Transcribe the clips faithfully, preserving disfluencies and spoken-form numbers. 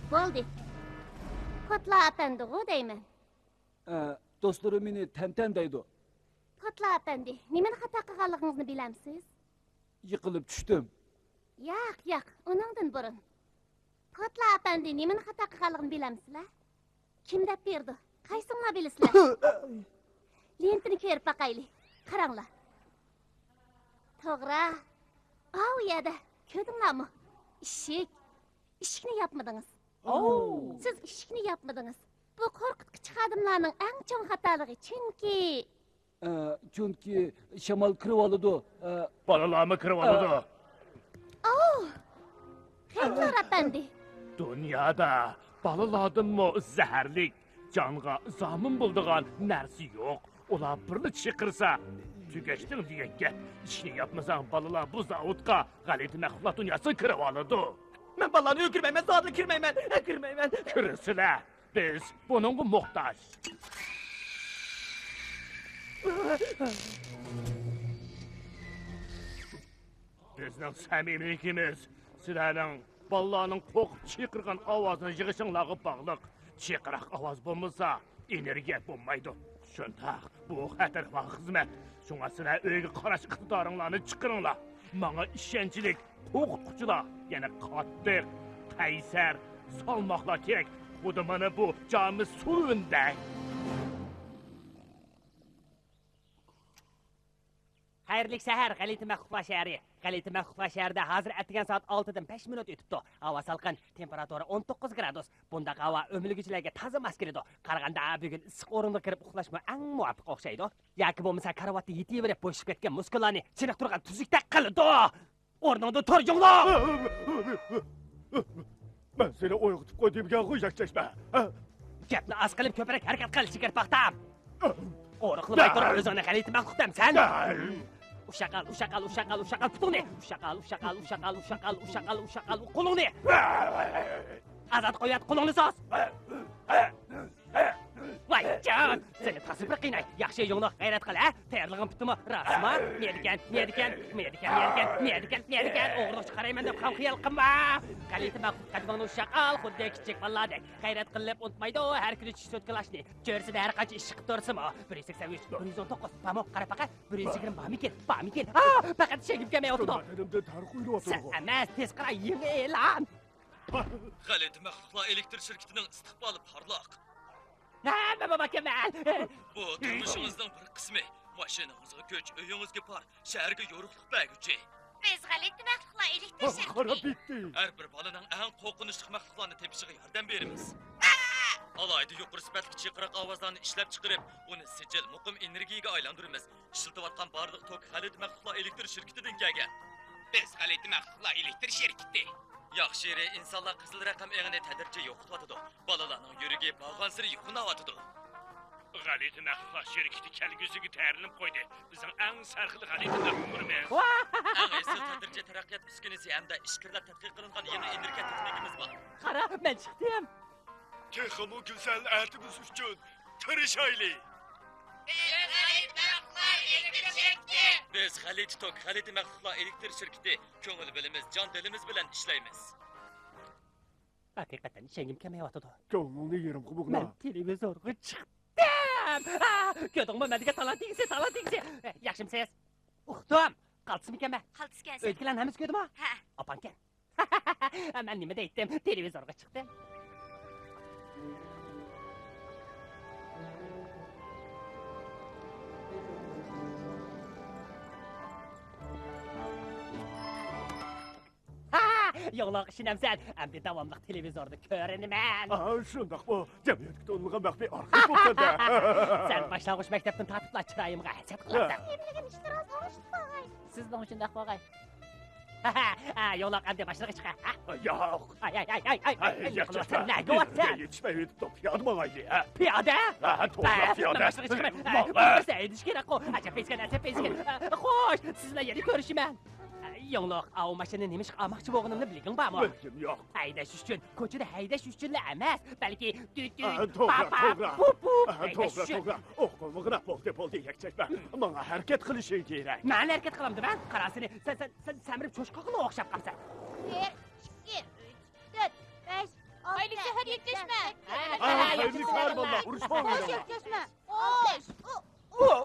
Bo'ldi. Potla apandigu deyman. Do'stlarim meni tantan deydi. Potla apandi, nimani xato qilganligingizni bilamsiz? Yiqilib tushdim. Yo'q, yo'q, uningdan burun. Potla apandi, nimani xato qilganligini bilamsizlar? Kim deb berdi? Qaysinglar bilasizlar? Lentini ko'rib baqayli. Qaranglar. To'g'ri. Av yerda ko'rdinglarmi? Ishik. Ishikni yapmadingiz. Oh. Siz ishikni yapmadingiz. Bu qo'rqitqich xodimlarning eng chong xatoligi, chunki chunki shamol kirib oladi. Balalarni kirib oladi. Oh. Xeyr, apandi. Dunyoda balalardanmi zaharlik, jonga zomin bo'ladigan narsa yo'q. Ular birni chiqirsa, tugashding degan gap. Ishni yapmasang balalar bu zavodga g'alati mahsulot dunyosiga kirib oladi. Men balalarni o'kirmayman, zotli kirmayman, kirmayman. Kirsizlar. Biz bununla muhtaç. Bizning samimiyligimiz sizlarning balalarning qo'qib chiqirgan ovozini yig'ishinglarga bog'liq. Chiqiriq ovoz bo'lmasa, energiya bo'lmaydi. Shundoq, bu xatarli xizmat. Shunga sizlar uyga qarash iqtidoringlarni chiqiringlar. Menga ishonchlik o'qituvchilar, yana qattiq, qaysar, salmoqlar kerak. Xuddi mana bu jomi suvinday. Xayrli sahar, G'alati Maxluqlar shahri. G'alati Maxluqlar shahrida hozir atgan soat oltidan besh minut o'tibdi. Havo salqin, temperatura o'n to'qqiz gradus. Bunda havo o'milgichilarga toza mos keladi. Qaraganda bugun issiq o'ringa kirib uxlashma eng muvofiq o'xshaydi. Yoki bo'lmasa karavotda yetaverib bo'shib ketgan muskullarni chiniq turgan tuzukda qiladi. O'rningda tur, yong'lar. Ben seni uyg'otib qo'ydigan qo'yakchashma. Gapni az qilib ko'proq harakat qilish kerak paxtam. Qo'riqlamay turib o'zingni G'alati Maxluqdamsan. Ushaqal, ushaqal, ushaqal, ushaqal putungni. Ushaqal, ushaqal, ushaqal, ushaqal, ushaqal, ushaqal qo'lingni. Azat qo'yat qo'lingni soz. Voy jon, seni tasvir qiynay. Yaxshi yo'qni g'ayrat qil, ha? Tayyorlig'im bitdimi? Rasma, medikan, medikan, medikan, medikan, medikan, medikan. O'g'riq chiqarayman deb ham xiyol qilma. G'alati Maxluq qadimini ushaqal, xuddi kichik bolalardek g'ayrat qilib unutmaydi. Har kuni ish so'tkalashni. Jo'rsida har qancha ish qilib tursimi? bir yuz sakson uch, bir yuz o'n to'qqiz, pamo, qara paqa, bir yuz yigirma bamikin, bamikin. Ah, faqat shegib kelmay o'tdi. Elimde tarix o'ynayapti. Emas, tez qara, yangi e'lon. G'alati Maxluqlar elektr shirkatining istiqboli parlaq. Ha, baba Kemal. Bu turmushingizning bir qismi. Mashinangizga ko'ch, uyingizga par, shaharga yo'riqlik berguchi. Biz G'alati Maxluqlar elektr Qara bitti. Har bir bolaning eng qo'rqinchli maxluqlarni tepishiga yordam beramiz. Alayda yuqori sifatli chiqiriq ovozlarni ishlab chiqarib, uni sijil, muqim energiyaga aylantiramiz. Ishlatayotgan barliq tok G'alati Maxluqlar elektr shirkatidan kelgan. Biz G'alati Maxluqlar elektr shirkati. Yaxshi yeri insonlar qizil raqam eg'ini tadrijiy yo'qotyapti. Balalarning yuragi bag'on siri yuqunayapti. G'alati Maxluqlar shirkati kelgusiga tayyorlanib qo'ydi. Bizning eng sarxil g'alatilar umrimiz. Eng eski tadrijiy taraqqiyot uskunasi hamda ishqirlar tadqiq qilingan yangi energiya texnikamiz bor. Qara, men chiqdim. Texmo go'zal artimiz uchun tirishayli. Biz G'alati tok, G'alati Maxluqlar elektr shirkati ko'ngil bilimiz, jon dilimiz bilan ishlaymiz. Haqiqatan ishingim kelmayapti. Ko'ngilni yerim qubug'na. Men televizorga chiqdim. Ko'rdingmi, menga talantingiz, talantingiz. Yaxshimsiz? Uxdim. Qaltismikanman? Qaltisgansiz. O'tkilanamiz ko'rdimi? Ha. Opankan. Men nima deydim? Televizorga chiqdim. Yo'qloq ishinamsan, amdi davomli televizorda ko'rinaman. Ha, shundoq bu. Jamiyatga to'lgan maxfiy arxiv bo'lsa-da. Sen boshlang'ich maktabdan tartiblar chiroyimga hasad qilasan. Sizning uchun daqvo'g'ay. Ha, yo'qloq amdi boshlang'ich chiqa. Yo'q. Ay, ay, ay, ay, ay. Yo'qloq, nega o'tsan? Yetishmay o'tib, piyoda bo'layli. Piyoda? Ha, to'g'ri piyoda. Boshlang'ich chiqmay. Bo'lsa, aytish kerak-ku. Ajab peskan, ajab peskan. Xo'sh, sizlar yana ko'rishiman. Yo'qloq, av mashina nima ish qilmoqchi bo'lganimni bilging bormi? Bilgim yo'q. Haydash uchun, ko'chada haydash uchun emas, balki tut-tut, to'g'ri, to'g'ri. pup-pup. To'g'ri, to'g'ri. O'qilmag'ina bo'ldi, bo'ldi, yakchashma. Menga harakat qilishing kerak. Men harakat qilamdi, men qarasini, sen sen sen samirib cho'chqoqni o'xshab qolsan. bir, ikki, uch, to'rt, besh, olti, Yetkazma. Ha, xayrli sar bolla, urushma Xo'sh, o'ynama. yetkazma. Xo'sh.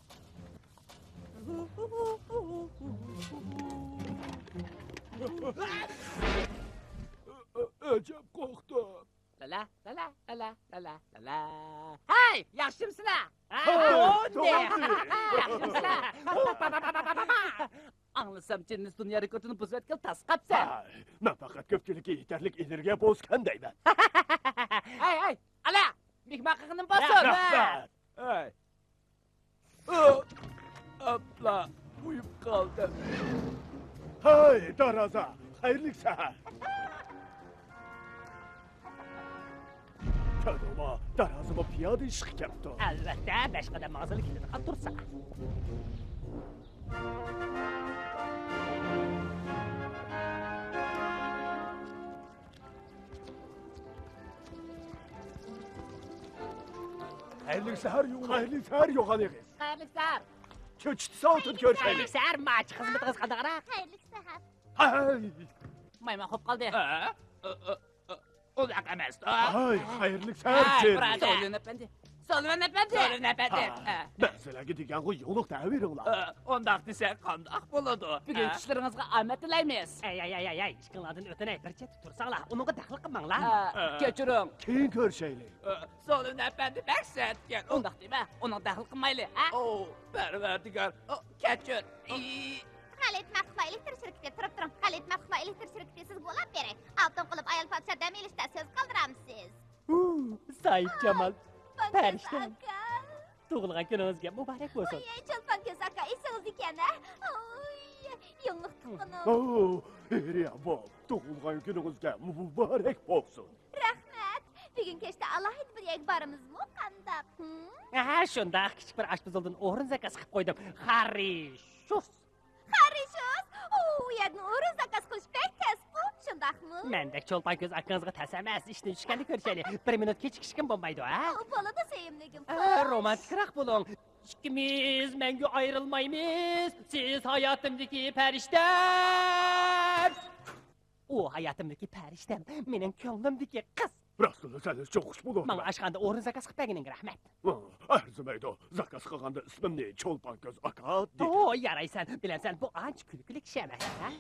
Acab qo'rqdim. La la la la la la la la la. Hey, yaxshimsizlar? Ha, to'g'ri. yaxshimsizlar? Anglasam, jinnis dunyo rekordini buzayotgan tasqabsan. Ay, men faqat ko'pchilikka yetarli energiya bosgandayman. Hey, hey, ala, mehmonxonani bosin. Rahmat. Ay. Oh, abla, uyub qoldim. Hay, Daraza, xayrli sahar. Kadoma, Darazıma piyoda ishga kelibdi. Albatta, besh qadam ma'zil keladi, tursa. Xayrli sahar yo'q. Xayrli sahar yo'q aniqiz. Xayrliklar. Cho'chitsa o'tib ko'rishaylik. Xayrliklar, machi xizmatingiz qanaqroq? Xayrli sahar. Hay, Mayman xo'p qoldi. Unaqa emas-da. hay, xayrli sahar cher. Solun apandi. Solun apandi. Solun apandi. Ben sizlarga degan qo'y yo'liq ta'biringlar. Ondaq desak qandaq bo'ladi? Bugun ishlaringizga omad tilaymiz. Ay ay ay ay ay, ishqinglardan o'tinay, bir chetda tursanglar, uningga daxl qilmanglar. Kechiring. Keyin ko'rishaylik. Solun apandi maqsadgan. Undoq dema, uning daxl qilmayli, ha? Oh, parvardigor. Kechir. Xalit Maxfa elektr shirkati turib turing. Xalit Maxfa elektr shirkati siz bo'lib bering. Altun qilib ayol podsha dam ilishda so'z qoldiramsiz. Said Jamal, Farishta. aka. tug'ilgan kuningizga muborak bo'lsin. Oy, Cholpon ko'z aka, esingiz ekan-a? Oy, yonliq tuqqanim. Oh, Eriyabo, tug'ilgan kuningizga muborak bo'lsin. Rahmat. Bugun kechda alohida bir yak borimizmi? Qandaq? Ha, shundoq kichik bir oshpazoldan o'rin zakaz qilib qo'ydim. Xarishus. Xarishus. U yakni o'rin zakaz qilish pek kasb-ku, shundaqmi? Mendek cho'lpon ko'z akangizga tasamas, ishni tushganda ko'rishaylik. Bir minut kechikishgan bo'lmaydi, ha? O, bolada sevimligim. Romantikroq bo'ling. Ikkimiz mangu ayrilmaymiz. Siz hayotimdagi farishtam. U hayotimdagi farishtam, mening ko'nglimdagi qiz. Rostini saniz çok xush bo'ldi. Mana ashqanda o'rin zakaz qilib berganing rahmat. Arzimaydi. Zakaz qilganda ismimni Cho'lpon ko'z aka dedi. O, yaraysan. Bilasan, bu ancha kulgili kishi emas, ha?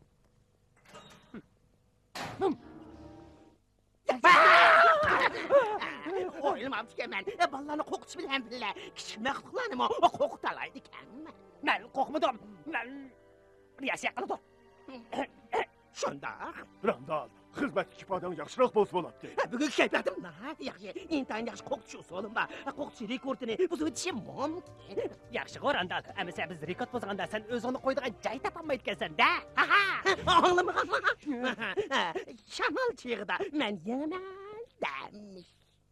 O'ylamam ekan. Bolalarni qo'rqitish bilan birga kichik maxluqlarni qo'rqitalaydi ekanmi? Men qo'rqmadim. Men riyasiya qildim. Shundoq. Randal, xizmat kifodan yaxshiroq bo'lsa bo'ladi. Bugun kayfiyatim yaxshi. Intayin yaxshi qo'rqitish usulim bor. Qo'rqitish rekordini buzib o'tishim mumkin. Yaxshi qo'randal. Amasa biz rekord buzganda sen o'zingni qo'ydigan joy topolmayotgansan-da. Ha ha. Anlamadim. Shamol chig'ida men yana damish.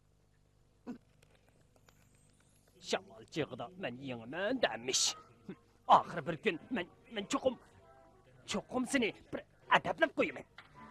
Shamol chig'ida men yengman damish. Oxir bir kun men men cho'qim cho'qim seni bir adablab qo'yaman.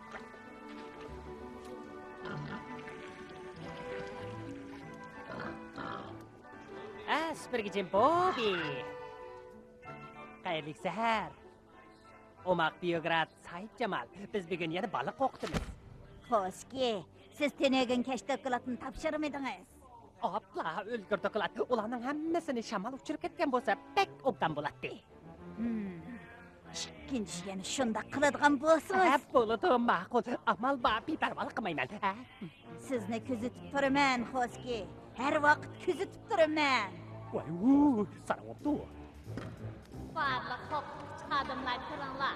Aspergijim Bobby. Xayrli sahar. Omaq Biograd Said Jamal. Biz bugun yana baliq qo'qdimiz. Xo'shki, siz tenegan kashtakolatni topshirmadingiz. Opla, o'lgirdiqlar. Ularning hammasini shamol uchirib ketgan bo'lsa, pek obdan bo'ladi. Ikkinchi ishni shunda qiladigan bo'lsangiz, Ha, bo'ladi, ma'qul. Amal bor, beparvolik qilmayman. Ha? sizni kuzatib turaman, xo'shki. Har vaqt kuzatib turaman. Voy, u, sana bo'pti. Barliq qo'rqituvchi xodimlar kiringlar.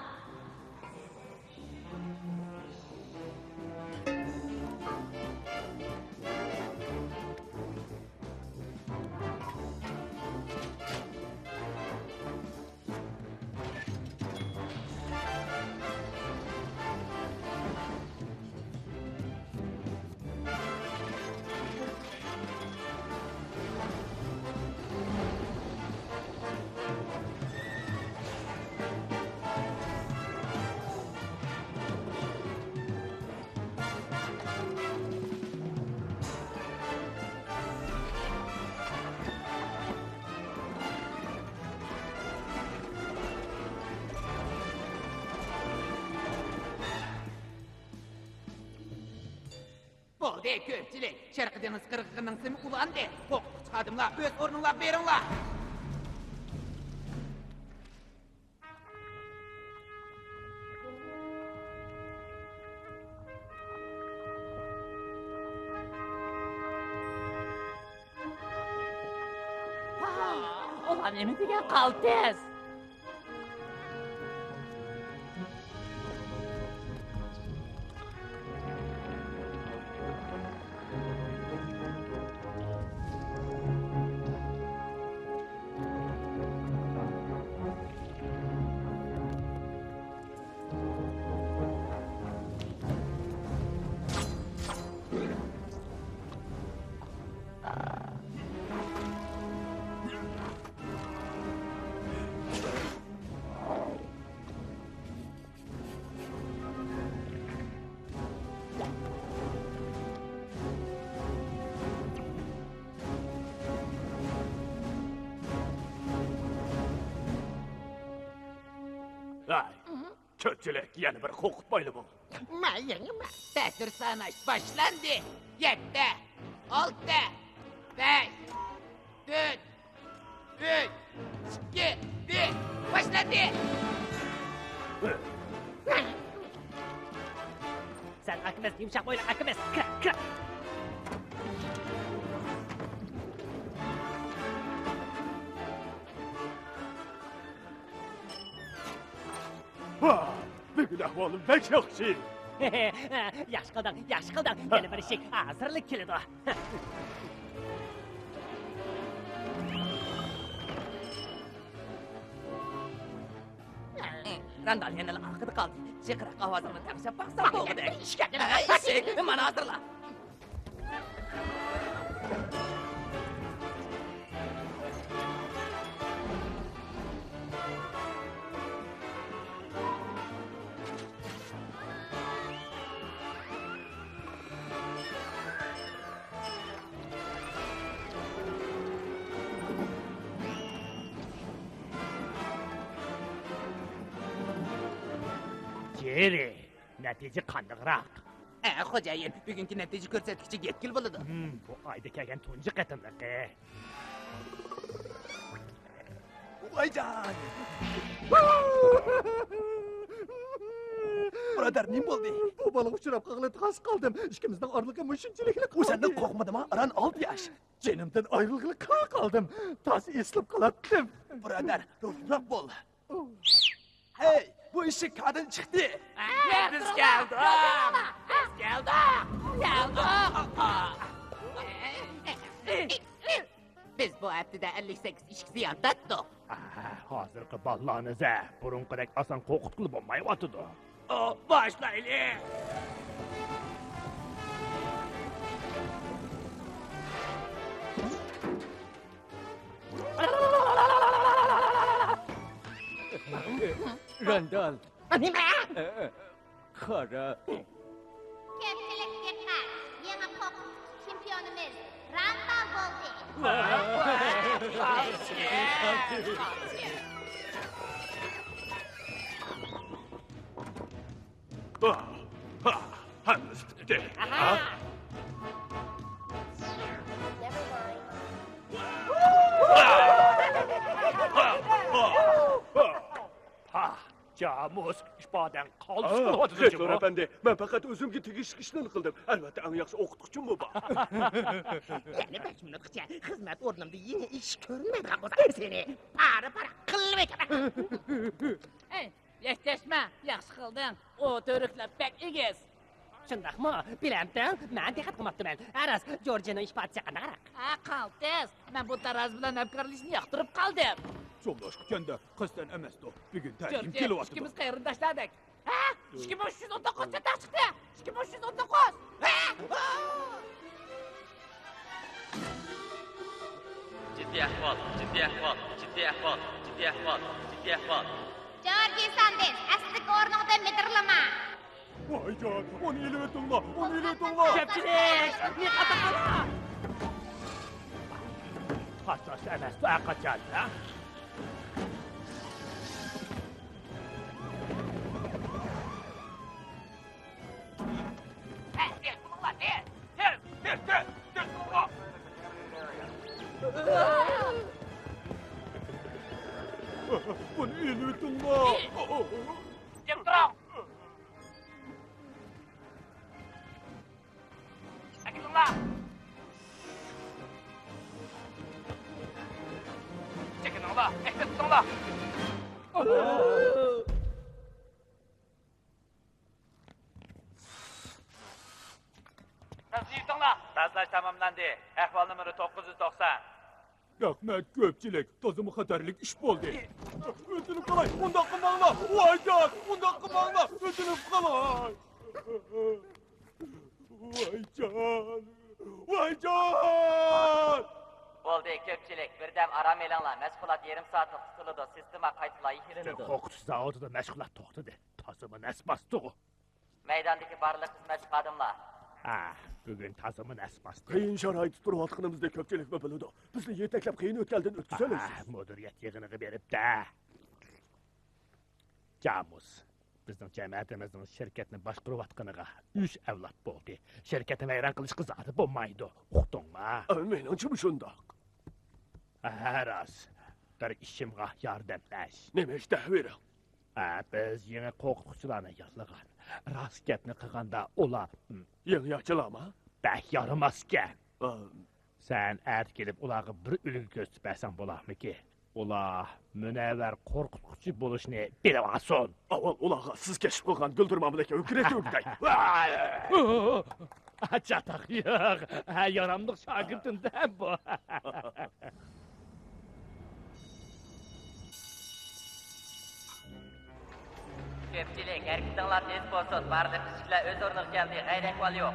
Oldu köpçülük. Şarkı deniz kırıkının simi ulandı. Koktuk çıkadımla, öz ornunla berinla. Ulan nemi degan qaltis? Ay, kötülük yana bir qo'rqitmayli bu. Mayingmi? Dastur sanash boshlandi. Yetti, olti, besh, to'rt, uch, ikki, bir, boshlandi. Sen akimiz, yumshoq bo'yli akimiz. Kira, kira. Ha, bugun ahvolim pek yaxshi. Yaxshi qilding, yaxshi qilding. Yana bir ishing hozirlik keladi. Randal yana orqada qoldi. Chaqiriq ovozini tanishib baqsam bo'ldi. Ishga mana hozirla. Jerry, natija qandoqroq? Ha, xo'jayin, bugungi natija ko'rsatkichi yetkil bo'ladi. Hmm, bu oyda kelgan tunji qatimliqi. Voyjon! Birodar, nim bo'ldi? Bu bola uchrab qolib qas qoldim. Ikkimizning orlig'i shunchalik. O'shandan qo'rqmadimmi? Aran olti yosh. Jenimdan ayrilg'ili qoldim. Tosi eslab qolatdim. Birodar, ro'zroq bo'l. Hey, bu eshik kadin chiqdi. Biz keldik. Biz keldik. Biz bu haftada ellik sakkiz ishki ziyon tatdik. Hozirgi ballaniza burunqidek oson qo'rqitqili bo'lmayotidi. Boshlaylik. Randal. Nima? Qara. Ko'pchilik diqqat. Yangi qo'q chempionimiz Randal bo'ldi. Ha, hammasi bitdi. Ha? Ha, Jamus, ishbadan qoldi. Doktor efendi, ben fakat o'zimga tegishli ishlarni qildim. Albatta, eng yaxshi o'qituvchim bu. Yana besh minutgacha xizmat o'rnimda yana ish ko'rmagan bo'lsa seni para-para qilib ekaman. Ey, yashtashma, yaxshi qilding. O to'riqlar pek egiz. Shundaqmi? Bilamdan, men diqqat qilmabdiman. Aras, Jorjini ishpatcha qanaqaroq? Ha, qaltis. Men bu taroz bilan navkarlikni yoqtirib qoldim. So'mlash kutganda qizdan emasdi. Bugun ta'lim Jorji, kelyapti. ikkimiz qayerda tashladik? Ha? ikki ming uch yuz o'n to'qqiz ta chiqdi. ikki ming uch yuz o'n to'qqiz. Ha? Jiddiy ahvol, jiddiy ahvol, jiddiy ahvol, jiddiy ahvol, jiddiy ahvol. Jorge Sandes, aslik o'rnida metrlama. Voyjon, uni ilib o'tinglar, uni ilib o'tinglar. Ko'pchilik, diqqat qiling. Hassos emas, aqachalla. Ha, ey, bunlar ne? Bunu elbettin mi? Jim turing. Akıllar. Çekininglar, ehtiyot tutinglar. Tasdiqtinglar. Tazlash tamomlandi. Ahvol nomeri to'qqiz yuz to'qson. Rahmet köpçülük, tozımı xatarlik iş oldu. Ödünüp kalay, unda kımağla, vay can, unda kımağla, ödünüp kalay. Vay can, vay can. Bo'ldi, ko'pchilik, birdam aram elanglar. Mashg'ulot yarim soatlik tutiladi. Sistema qaytalayib yiriladi. Qo'qitish zavodida mashg'ulot to'xtadi. Tazimi nasbasdi. Maydondagi barliq xizmatchi xodimlar. Ha, bugun tazimi nasbasdi. Qiyin sharoit turayotganimizda ko'pchilik mi biladi? Bizni yetaklab qiyin o'tkaldan o'tkazamiz. Mudiriyat yig'iniga beribdi. Jamus, bizning jamiyatimizning shirkatni boshqarayotganiga uch avlod bo'ldi. Shirkatni vayron qilishga zodi bo'lmaydi. Uqdingmi? Menimcha shundoq. Haras, bir ishimga yordamlash. Nima ish davering? Ha, biz yangi qo'rquvchilarni yollagan. Rost gapni qilganda ular Yangi yaxshilarmi? bak yaramasga. Sen ert kelib ularga bir ulgu ko'rsatsan bo'larmiki? Ular munavvar qo'rqituvchi bo'lishni bilmasin. Avval ularga siz kashf qilgan guldirmamdagi ukret o'rgay. Achataq yo'q. Ha, yaramliq shogirdimda bu. Ko'pchilik, harakatinglar tez bo'lsin. Barliq ishlar o'z o'rniga keldi. G'ayrat yo'q.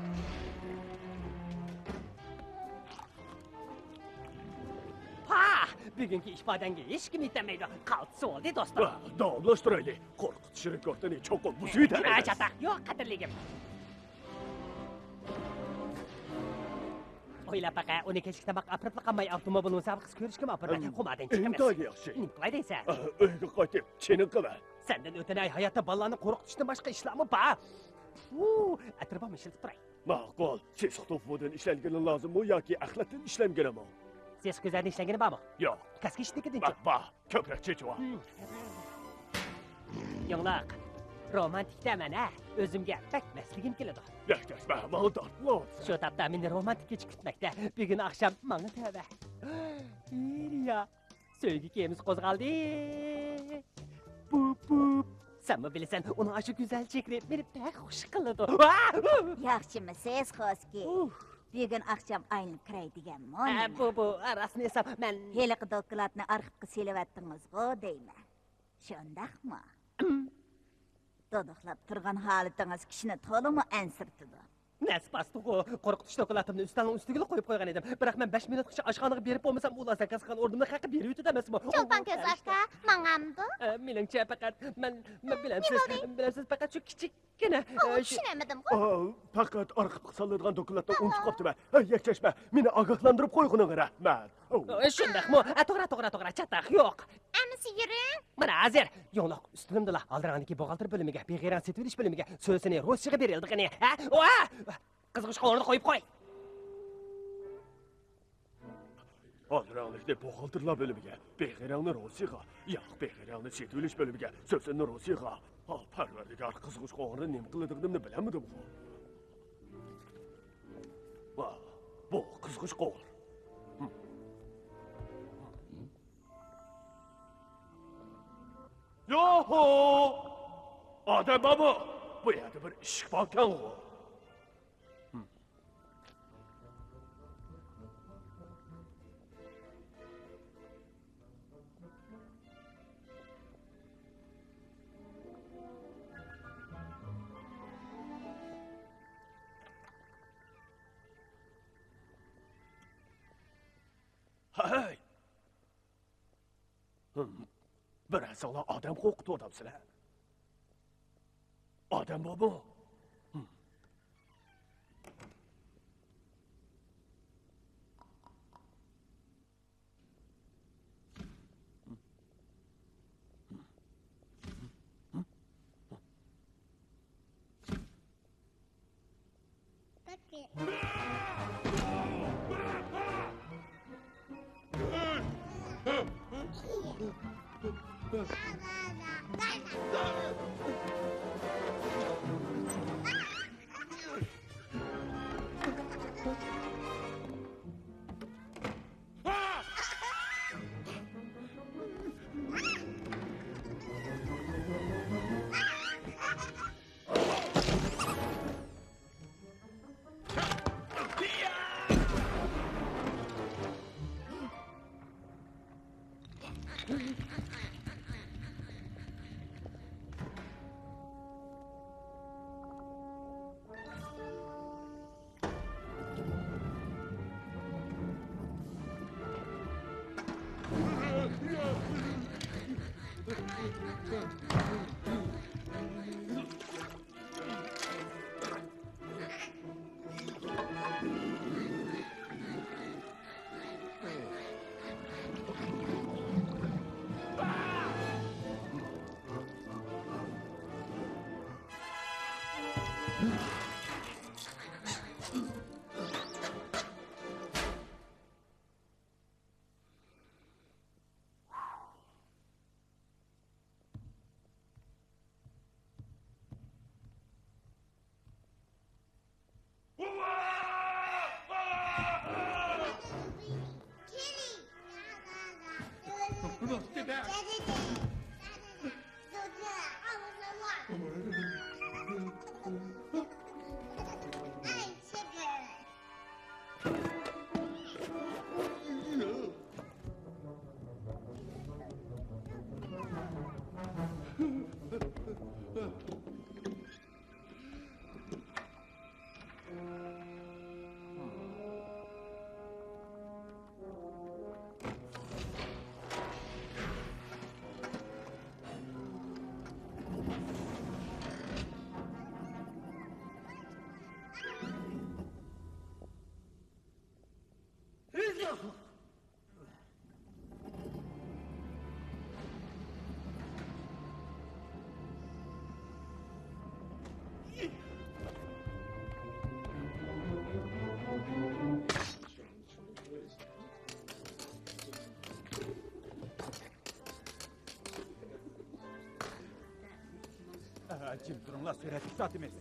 Ha, bugungi ifodangga hech kim yetamaydi. Qaltis oldi do'stlar. Davomlashtiraylik. Qo'rqitish rekordini cho'qib buzib Achataq yo'q, qadrligim. O'ylab baqa, uni kechikda baq apribli qamay avtomobil musobaqasi ko'rishga ma'qulman. Xumadan chiqamiz. Intoyli yaxshi. Nima qilay deysan? Uyga qaytib, chiniqaman. Sendan o'tinay hayotda bolalarni qo'rqitishdan boshqa ishlarmi bor? Uu, atrofim ishilib turay. Ma'qul. Siz xutofdan ishlanganing lozimmi yoki axlatdan ishlanganimi? Siz ko'zlarni ishlagani bormi? Yo'q. Kaski ishnikidinchi. Bak, bak. Ko'proq chechua. Yo'qlar. Romantikdaman, ha? O'zimga bakmasligim keladi. Yaklaşma, maldortlar. Shu topda meni romantik kech kutmoqda. Bugun oqshom menga tavba. Iriya. Sevgi kemiz qo'zg'aldi. Bup bup. Sen mi bilasan, uni shu go'zal chekirib berib tak xush qiladi. Yaxshimisiz, Xoski? Bugun oqshom aylanib kiraydiganman. Bu bu rasmiy esa men Heliqi dokladni arxivga selavatdingiz-ku deyman. Shundaqmi? Dodoqlab turgan holatingiz kishini to'liq ansirtidi. Nasbasdi-ku, qo'rqitish dokladimni ustalning ustiga qo'yib qo'ygan edim. Biroq men besh minutgacha oshxonaga berib bo'lmasam, ular zakaz qilgan o'rnimni haqi berib o'tadi emasmi? Cho'lpon ko'z aka, mangamdi. Meningcha faqat men men bilamsiz, bilamsiz faqat shu kichikgina Tushunamadim. Faqat arxivga solinadigan dokladni unutib qoptiman. Yakchashma, meni ogohlantirib qo'yganinga rahmat. Shundaqmi? To'g'ri, to'g'ri, to'g'ri, chataq yo'q. Amisi yuring. Mana azir, yo'qloq ustimdalar. Aldirandagi buxgalter bo'limiga, beg'ayrat setverish bo'limiga so'zini Rossiyaga berildi qani. Ha? Va! Qizg'ish qo'rni qo'yib qo'y. Aldirandagi buxgalterlar bo'limiga, beg'ayratni Rossiyaga, yo'q, beg'ayratni setverish bo'limiga so'zini Rossiyaga. Ha, parvardigar qizg'ish qo'rni nima qiladiganimni bilamadim. Va, bu qizg'ish qo'r. Yoho! Odam baba, bu yerda bir ish borkan-ku. Hey! Biraz ola adam qo'rqitib odamsizlar. Odam bormi? Jim turunglar, suratni sot emas.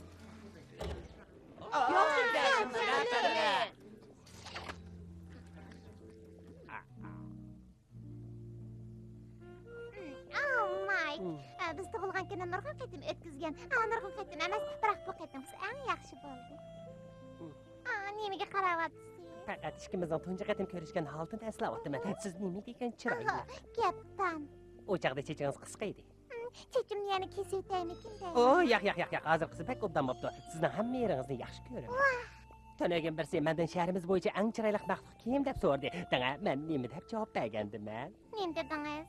Biz tug'ilgan kunni nurg'un qatim o'tkazgan. Nurg'un qatim emas, biroq bu qatimsi eng yaxshi bo'ldi. Nimaga qarayapsiz? Faqat ikkimizning tunji qatim ko'rishgan holatni eslayapman. Siz nima degan chiroyli. Gapdan. O'chaqda chechingiz qisqa edi. Chechimni yana kesib o'taymikin-da. Oh, yo'q, yo'q, yo'q, yo'q. Hozir qizim pek obdan bo'pti. Sizning hamma yeringizni yaxshi ko'raman. Tanagim birsi mendan shahrimiz bo'yicha eng chiroyli maxluq kim deb so'radi. Danga men nima deb javob bergandim men? Nima dedingiz?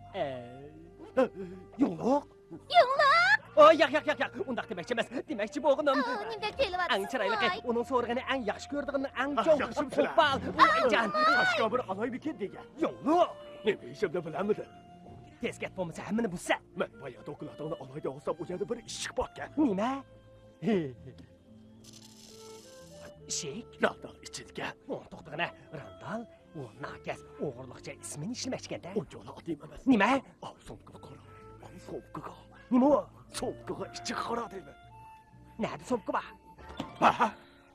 Yo'q. Yo'q. Oh, yo'q, yo'q, yo'q, yo'q. Undaq demoqchi emas. Demoqchi bo'lganim. Nima kelyapsiz? Eng chiroyli qiz, uning so'ragani eng yaxshi ko'rdig'ini eng cho'ng qo'pol. Jan, Toshga bir aloybikin degan. yo'q. Nima ishimni bilamidi? Tez ket bo'lmasa hammani buzsa. Men boya dokumentlarni aloyda olsam, u yerda bir ish chiqib qolgan. Nima? Shek, Randal ichidga. o to'xtag'ana. Randal, u nakas, o'g'irliqcha ismini ishlashganda. Unchani oddiy emas. Nima? Sumkaga qara. Sumkaga. Nima u? Sumkaga ichi qara deyman. Nada sumka bor? Ha?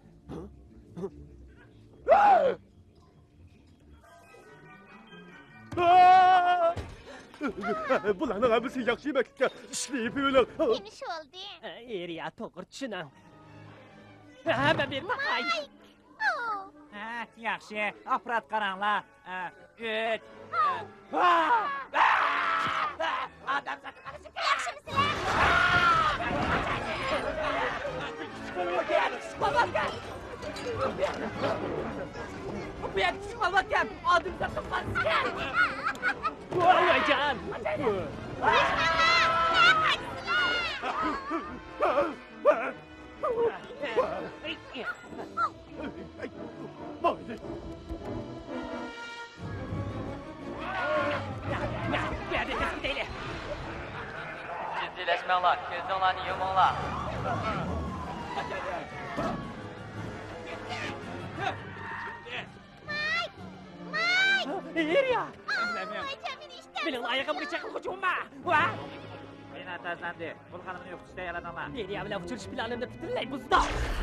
Bularning hammasi yaxshi yemaklikka ishlayib yo'lar. Nima bo'ldi? Eriya to'g'ri tushunam. Ha, men bir baqay. Ha, yaxshi. Apparat qaranglar. Üç. Adam zati qarasa yaxshimisizlar? Bu yer chiqmayotgan. Odim zati qarasa. Voy jon. Mayli. Jiddiyleşmеңlar, ko'zinglarni yuminglar. Eriya. Aycha meni ishdan Mening oyog'imga chaqirg'uchi bo'lma. Va? Men atazlandi. Vulqonimni yo'qotishda yaradinglar. Beriya bilan uchirish planimni butunlay buzdi.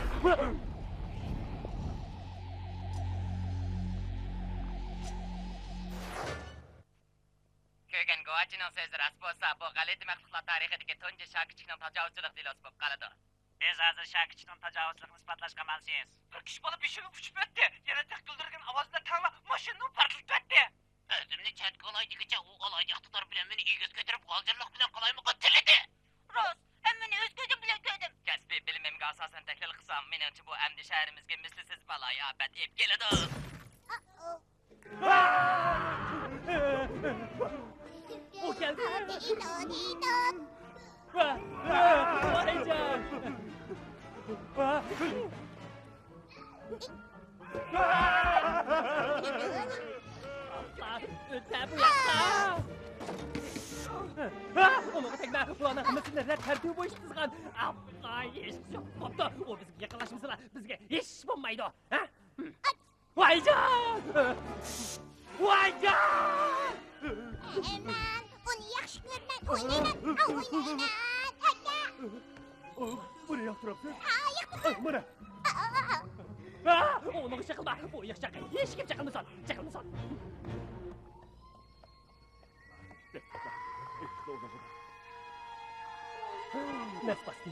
Ko'rgan guvochining so'zi rost bo'lsa, bu g'alati maxluqlar tarixidagi tunji shakirchining tajovuzchilik delosi bo'lib qoladi. Biz hozir shakirchining tajovuzligini isbotlashga amalsiz. Bir kishi bo'lib beshig'i uchib o'tdi. Yana taqildirgan ovozda tangla mashinani portlatdi. O'zimni chatga olaydigicha u olaydi iqtidor bilan meni egiz ko'tarib, g'aljarlik bilan qalaymi qotiladi. Rost, hammani o'z ko'zim bilan ko'rdim. Kasbiy bilimimga asosan tahlil qilsam, menimcha bu amdi shahrimizga mislsiz baloyi ofat ep keladi. O geldi. İnan, inan. Vaycan. Öte bu yakta. Onu tekme, ulanın hammasinden tertib bo'yish tizgan. Abla, hech yo'q bo'pti. U bizga yaqinlashmasa, bizga hech bo'lmaydi. Ha? Vaycan! Vaycan! Aman, uni yaxshi ko'rman, o'ynayman, o'ynayman. Haka. Buni yoqtiribsiz? Ha, yoqtirib. Mana. Onu chaqilma, bu yoq chaqil. Hech kim chaqilmasin, chaqilmasin. Nefes bastım.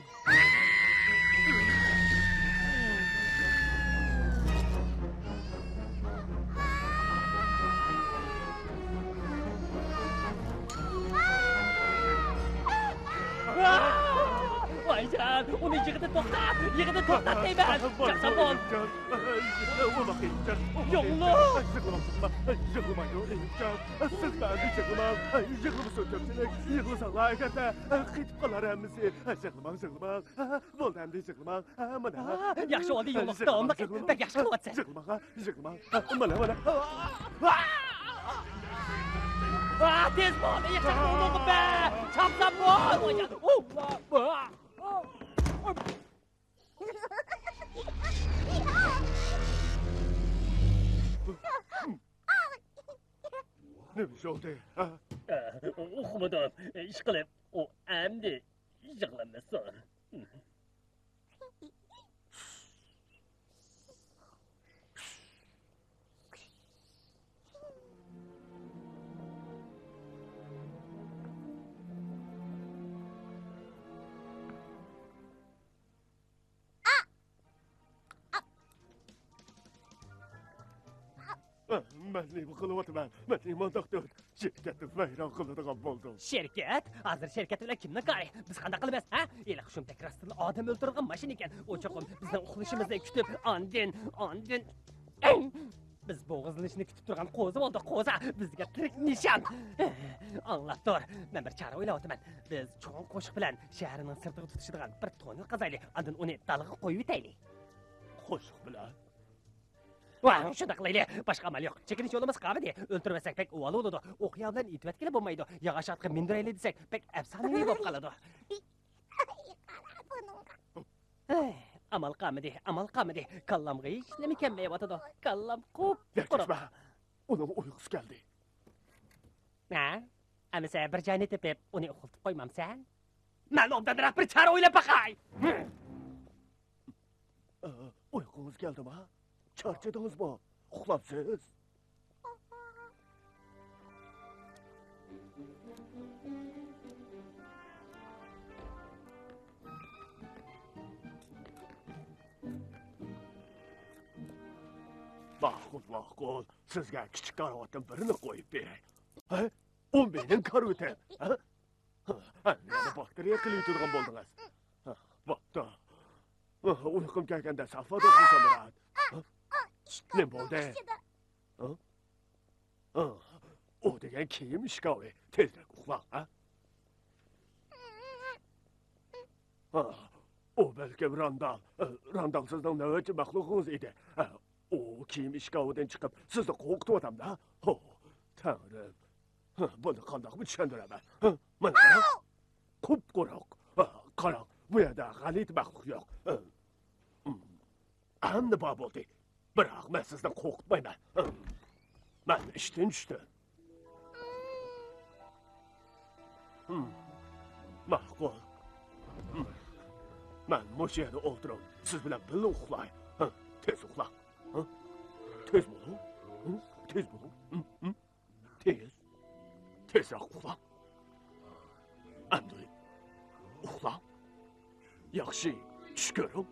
Vaycan, onu yig'ida to'xtat, yig'ida to'xtat deyman. Jasabon. Ona qiyincan. Yo'qlo. Yig'lamaydi, qiyincan. Siz ba'zi yig'lamang. Yig'limiz o'tirchilik, yig'lasanlar agarda qitib qolaramiz. Yig'lamang, yig'lamang. Bo'ldi, endi yig'lamang. Mana. Yaxshi oldi, yo'q. Davomli qil. Bak yaxshi qilyapsan. Yig'lamang, yig'lamang. Mana, mana. Ah, tez bo'l, yaxshi qo'yib be. Chapsam bo'l. Vaycan. Nima oldu? O'qimadim. Ishqilib, u endi yig'lamasin. Men nima qilyapman? Men nima doktor? Shirkatni vayron qiladigan bo'ldim. Shirkat? Hozir shirkat bilan kimni qari? Biz qanday qilamiz, ha? Ela xushimtak rostini odam o'ldirgan mashina ekan. O'choqim bizning uxlashimizni kutib, ondin, ondin. Biz bo'g'izlashni kutib turgan qo'zi bo'ldi, qo'zi. Bizga tirik nishon. Anglab tur. Men bir chora o'ylayapman. Biz cho'ng qo'shiq bilan shaharning sirtiga tutishadigan bir tonel qazaylik. Ondin uni dalg'a qo'yib yetaylik. Qo'shiq bilan. Vay, shunda qilaylik. Boshqa amal yo'q. Chekinish yo'limiz qavdi. O'ltirmasak pek uvoli bo'ladi. O'qiya bilan itvat kelib bo'lmaydi. Yog'och otga mindiraylik desak, pek afsonaviy bo'lib qoladi. Amal qamidi, amal qamidi. Kallamga hech nima kelmayotadi. Kallam qop. Yakashma. Uning uyqusi keldi. Ha? Amisa bir joyni tepib, uni uxlatib qo'ymamsan? Men obdanroq bir chora o'ylab baqay. Uyqungiz keldimi? Charchadingizmi? Uxlabsiz? Ma'qul, ma'qul. Sizga kichik karavotdan birini qo'yib beray. Ha? U mening karavotım. Ha? Yana bakteriya qilib turgan bo'ldingiz. Bo'pti. Uyqum kelganda safada uxlasam bo'ladi. Ne bo'ldi? O degan kiyim ishkovi. Tezroq uxla, ha? O balkim Randal. Randal sizning navbatchi maxluqingiz edi. O kiyim ishkovidan chiqib sizni qo'rqityapti-da. Ho, Tangrim. Buni qandoq tushundiraman? Mana qarang. Qup-quruq. Qarang, bu yerda g'alit maxluq yo'q. Hamda bor bo'ldi. Biroq men sizni qo'rqitmayman. Men ishdan tushdim. Ma'qul. Men mush yerda o'tirib, siz bilan birga uxlay. Tez uxla. Tez bo'ling. Tez bo'ling. Tez. Tezroq uxla. Amdi. Uxla. Yaxshi tush ko'ring.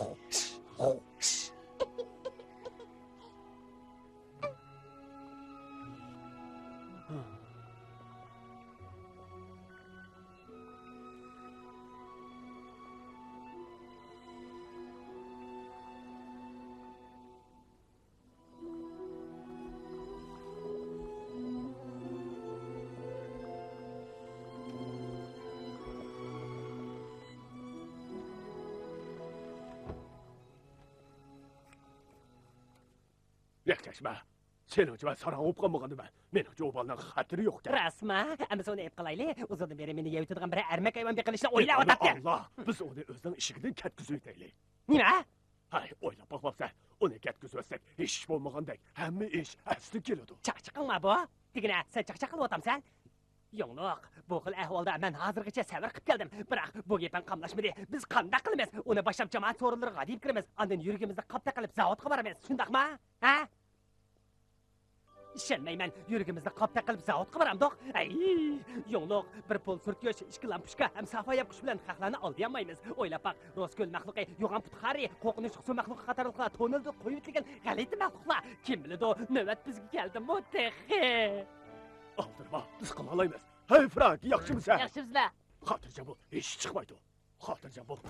Yakashma. Seningcha men sarang o'p qolmaganman. Meningcha o'baldan xatiri yo'q. Rasma, endi seni ep qilaylik. Uzundan beri meni yeyotadigan bir armak ayvon qilishni o'ylab o'tibdi. Allah, biz uni o'zining ishigidan katkizib o'taylik. Nima? Hay, o'ylab boqmabsan. Uni katkizib o'tsak, ish bo'lmagandek, hamma ish asli keladi. Chaqchaqingmi bu? Degina, sen chaqchaq qilib o'tamsan? Yo'qliq, bu xil ahvolda men hozirgacha sabr qilib keldim. Biroq bu gapim qamlashmadi. Biz qanday qilamiz? Uni boshlab jamoat so'rinlariga deb kiramiz. Ondan yuragimizda qapta qilib zavodga boramiz. Shundaqmi? Ha? Ishonmayman, yuragimizda qopta qilib zavodga boramdoq. Ay, yo'qliq, bir pul surtyosh, ikki lampushka, ham safoya qush bilan haqlarni olmaymiz. O'ylab baq, Roskul maxluqi, yo'g'on puthari, qo'rqinch qush maxluqi qatorliqlar tonildi qo'yib o'tilgan g'alati maxluqlar. Kim biladi, navbat bizga keldimi, texi. Aldirma, biz qila olamiz. Hey, Frank, yaxshimisan? Yaxshimizlar. Xotirjam bo'l, ish chiqmaydi. Xotirjam bo'l.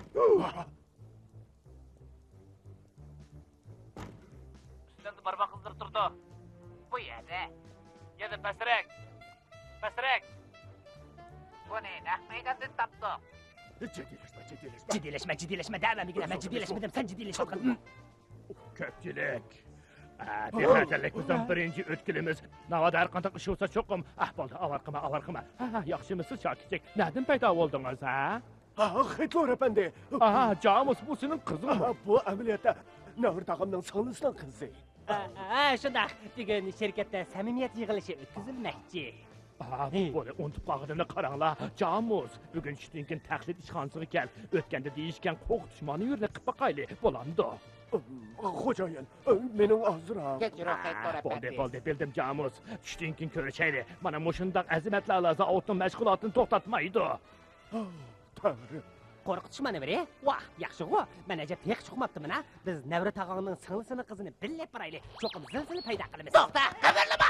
Sizdan barmoq qildirib turdi. Bu yerda. Yana pasrak. Pasrak. Buni naq maydonda topdi. Jiddiylashma, jiddiylashma. Jiddiylashma, jiddiylashma, davamigina men jiddiylashmadim, sen jiddiylashma. Ko'pchilik. Bexatarlik bizdan birinchi o'tkilimiz. Navada har qanday ish bo'lsa cho'qim. Ahvolda avarqima, avarqima. Ha, yaxshimisiz Shokitchik? Nadan paydo bo'ldingiz, ha? Ha, Hitler efendi. Aha, Jamus bu sening qizingmi? Bu amaliyotda Navir tog'amning singlisining qizi. Ha, shunday. Bugun shirkatda samimiyat yig'ilishi o'tkazilmoqchi. Ha, bo'la unutib qolganimni qaranglar. Jamus, bugun tushdan keyin taxlit ishxonasiga kel. O'tganda deyishgan qo'q dushmani yo'lni qilib boqaylik. Bo'lamdi. Xo'jayin, mening ozroq. Kechroq Hitler Bo'ldi, efendi. bo'ldi, bildim Jamus. Tushdan keyin ko'rishaylik. Mana mushundaq azimatlar zavodning mashg'ulotini to'xtatmaydi. Tanrım. Qo'rqitishmani biri? Vah, yaxshi-ku. Men ajab tex chiqmabdimi-na? Biz Navra tog'amning singlisini qizini billab boraylik. Cho'qim zilzila paydo qilamiz. To'xta, qimirlama.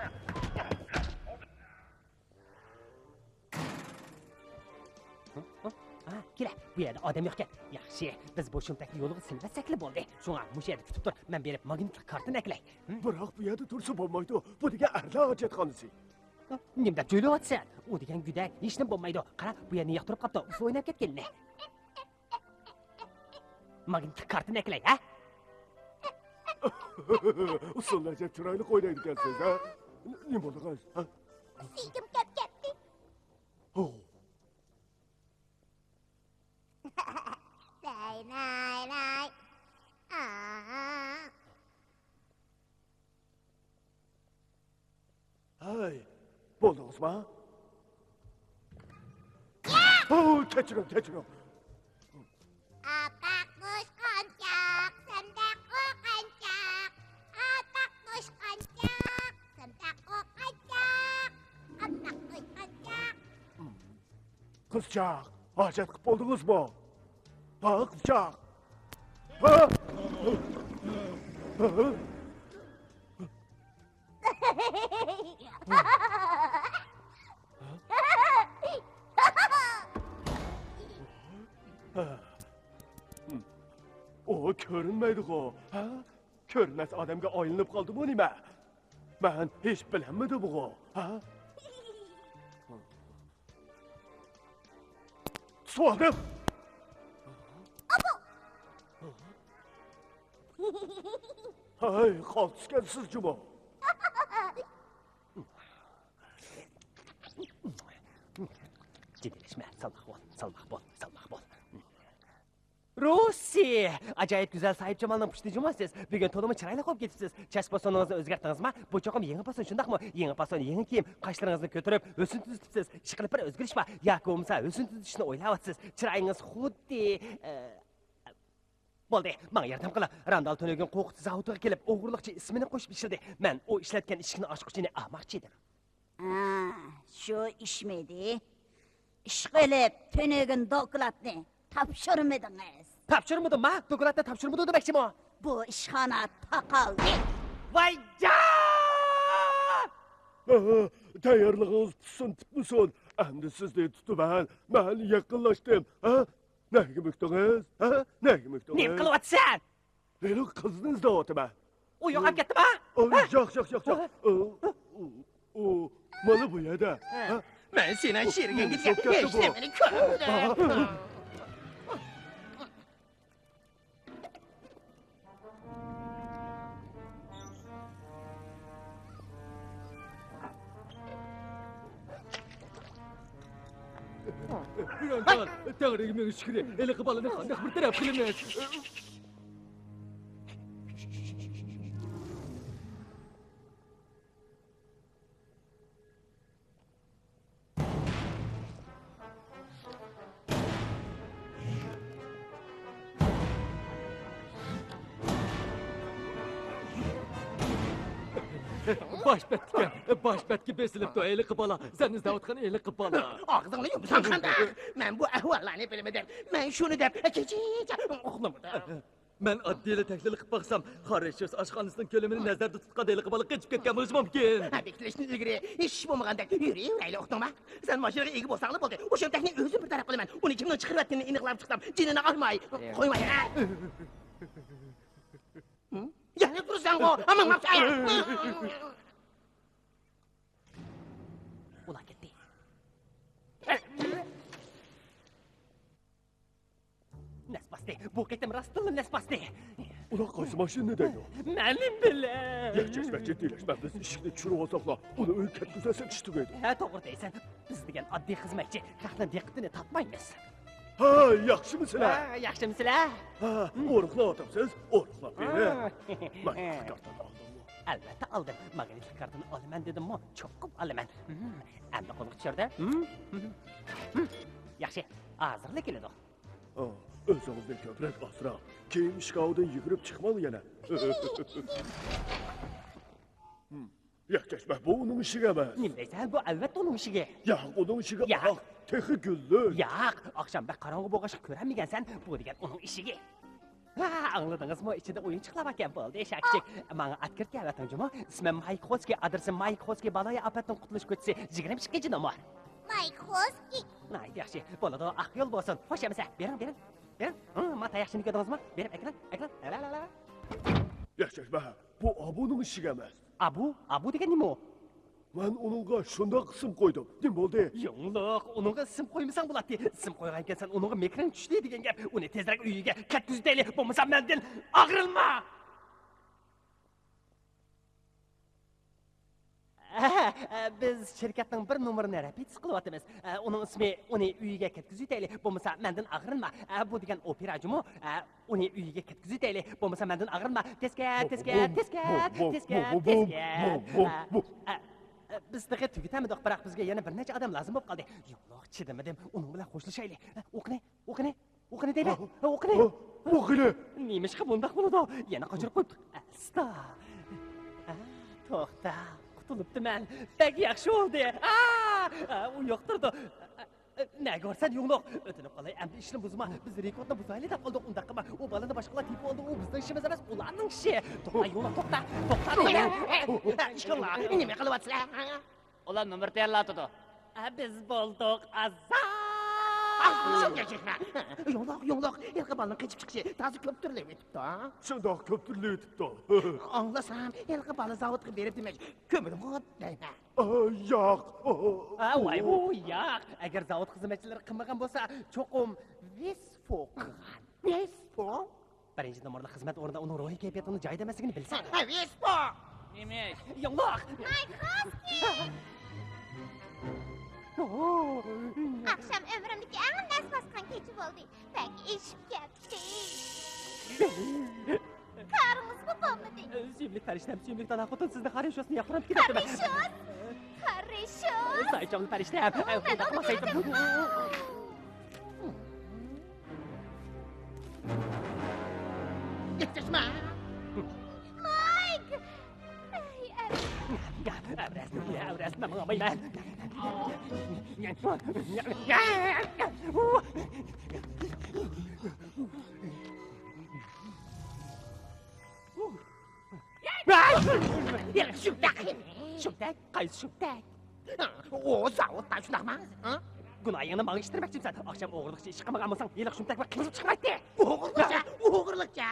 Ha, kela. Bu yerda odam yo'q ekan. Yaxshi. Biz bu shumtakni yo'liga silvatsakli bo'ldi. Shunga mush yerda kutib tur. Men berib magnitli kartani aklay. Biroq bu yerda tursa bo'lmaydi. Bu degan arla hojatxonasi. Nimda jo'layapsan? U degan gudak hech nima bo'lmaydi. Qara, bu yerni yoqtirib qopti. Uf o'ynab ketgan. Magnitli kartani aklay, ha? Usullarcha chiroyli qo'ynaydi ekansiz, ha? Nima bo'ldi, qiz? Ha? Singim kep ketdi. Oh. Lay lay lay. Aa. Hay, bo'ldingizmi? Oh, kechiring, kechiring. Apakmış kancak, sendak o kancak. Apakmış kancak, sendak o kancak. Apakmış kancak. Qizchaq, hojat qilib bo'ldingizmi? Ha, qizchaq. Ha? O ko'rinmaydi-ku. Ha? Ko'rinmas odamga aylanib qoldimi nima? Men hech bilmadim bu. Ha? So'radim. Hay, qoltishgansiz juma. Jiddiylashma, salmoq bo'l, salmoq bo'l, salmoq bo'l. Rusi! Acayip güzel sahip Cemal'ın pişticim siz. Bugün tolumu çırayla koyup getipsiz. Çaş pasonunuzu özgerttiniz mi? Bu çokum yeni pason şundaq mı? Yeni pason, yeni kiyim, kaşlarınızı götürüp ösün tüzütüpsiz. İşqilip bir özgürüş mi? Yaki olmasa ösün tüzütüşünü oylayatsız. Çırayınız xuddi... E... Bo'ldi, menga yordam qilin. Randal To'negin qo'qit zavodiga kelib, o'g'irliqchi ismini qo'shib ishirdi. Men u ishlatgan ishkini ochqichini ahmoqchi edim. Ha, shu ishmidi. Ish qilib, To'negin dokladni topshirmadingiz. Topshirmadim, ma? Dokladni topshirmadim demoqchimi? Bu ishxona taqaldi. Voy Aha, tayyorlig'ingiz tutsin, tutmasin. Endi sizni tutib man, men yaqinlashdim. Ha? Nega mukdingiz? Ha? Nega mukdingiz? Nima qilyapsan? Meni qizni izlayapman. U yo'q olib ketdimi? Yo'q, yo'q, yo'q, yo'q. O, mana bu yerda. Men seni sherigingga hech nimani ko'rmadim. Randal, tag'riga meni shukri. Eliqi bolani qanday bir taraf qilamiz? Başbetga, başbetga besilibdi eliqi bola. Sen izlayotgan eliqi bola. Og'zingni yumsan qanda. Men bu ahvollarni bilmadim. Men shuni deb kecha uxlamadim. Men oddiy tahlil qilib baxsam, Xorishos oshxonasining ko'lamini nazarda tutgan eliqi bola qochib ketgan bo'lishi mumkin. Beklashni ilgari hech bo'lmagandek yuraverayli o'qdingmi? Sen mashinaga ega bo'lsanglar bo'ldi. O'sha takni o'zim bir taraf qilaman. Uni kimdan chiqarayotganini aniqlab chiqsam, jinini olmay, qo'ymay. Yana tursan go, ama maqsay. Ular ketdi. Nesbasti, bu ketim rastlı nesbasti. Ular qaysi mashinada yo'q? Menim bilan. Yechishma, jiddiylashma. Biz ishni tushirib olsaqlar, uni uy kattuzasa tugaydi. Ha, to'g'ri deysan. Biz degan oddiy xizmatchi qahdan diqqatini topmaymiz. Ha, yaxshimisizlar? Ha, yaxshimisizlar? Ha, o'riqlab o'tiribsiz, o'riqlab bering. Men kartani oldimmi? Albatta oldim. Magnitli kartani olaman dedim-mi? Cho'qib olaman. Endi qo'liq tushirdi. Yaxshi, hozirlik keladi. O'zingizni ko'proq asrab, keyin shkafdan yugurib chiqmang yana. Yaxshishma, bu uning ishiga emas. Nima deysan? Bu albatta uning ishiga. Yo'q, uning ishiga. Yo'q. Texi gulli. Yo'q, oqshomda qorong'i bo'lg'ach ko'rmagansan, bu degan uning ishiga. Ha, angladingizmi? Ichida o'yinchiqlar ekan bo'ldi, eshakchik. Menga открытие aytingizmi? Ismim Maykovskiy, adresim Maykovskiy, baloya apatdan qutulish ko'chasi yigirma ikkinchi nomor. Maykovskiy. Nay, yaxshi. Bo'ladi, aq yo'l bo'lsin. Xo'sh emsa, bering, bering. Bering. Mata yaxshini ko'rdingizmi? Berib, ekran, ekran. La la la. Yaxshishma, bu abuning ishiga emas. Abu, abu degan nima? Men uningga shunday qism qo'ydim. Nima bo'ldi? Yo'q, uningga ism qo'ymasang bo'ladi. Ism qo'ygan ekansan, uningga mekran tushdi degan gap. Uni tezroq uyiga katkizayli, bo'lmasa mendan og'rilma. Biz shirkatning bir nomerini repetitsiya qilyapmiz. Uning ismi uni uyiga katkizayli, bo'lmasa mendan og'rilma. Bu degan operajimi? Uni uyiga katkizayli, bo'lmasa mendan og'rilma. Tezga, tezga, tezga, tezga, tezga. Biz daqiq tugatamiz, biroq bizga yana bir necha odam lozim bo'lib qoldi. Yo'q, chidamadim. Uning bilan qo'shilishaylik. O'qini, o'qini, o'qini deydi. O'qini. O'qini. Nima ish bundoq bo'ladi? Yana qochirib qo'yibdi. Asta. To'xta. Qutulibdiman. Bak yaxshi bo'ldi. U yo'qtirdi. Ne görsen yo'q. O'tinib qolay, endi ishni buzma. Biz rekordni buzaylik deb qoldik. Unda qilma. U balani boshqalar tepib oldi. U bizning ishimiz emas, ularning ishi. To'xta, yo'q, to'xta. To'xta. Ishqillah, nima qilyapsizlar? Ular nomer tayyorlatdi. Biz bo'ldik azab. Yo'q, yo'q, Elqabalning qochib chiqishi ta'zi ko'p turli o'tibdi. Shundoq ko'p turli o'tibdi. Anglasam, Elqabal zavodga berib demak, ko'midim deyman. Yo'q. Voy, voy, yo'q. Agar zavod xizmatchilari qilmagan bo'lsa, cho'qim Vesfoq. Vesfoq? Birinchi nomorli xizmat o'rnida uning ruhiy kayfiyatini joyida emasligini bilsan. Vesfoq. Nima? Yo'q. Maykovskiy. Akşam ömrümdeki en nes baskan keçi oldu. Peki işim geldi. Karımız mı bomladı? Suyumlik farishtam, suyumlik dana xotin sizni qarishosini yoqtirib ketadi. Karışıyoruz. Karışıyoruz. Saychamli farishtam. Yetişme! Mike! Ay, ay. Abrazma, abrazma, mamamayman. Shukdak! Shukdak, qaysi shukdak? O zavoddan shundoq emas, ha? Gunoyingni mang'ishtirmoqchimisan? Oqshom o'g'irlikcha ish qilmagan bo'lsang, yiliq shumtak va qilib chiqmaydi. O'g'irlikcha, o'g'irlikcha.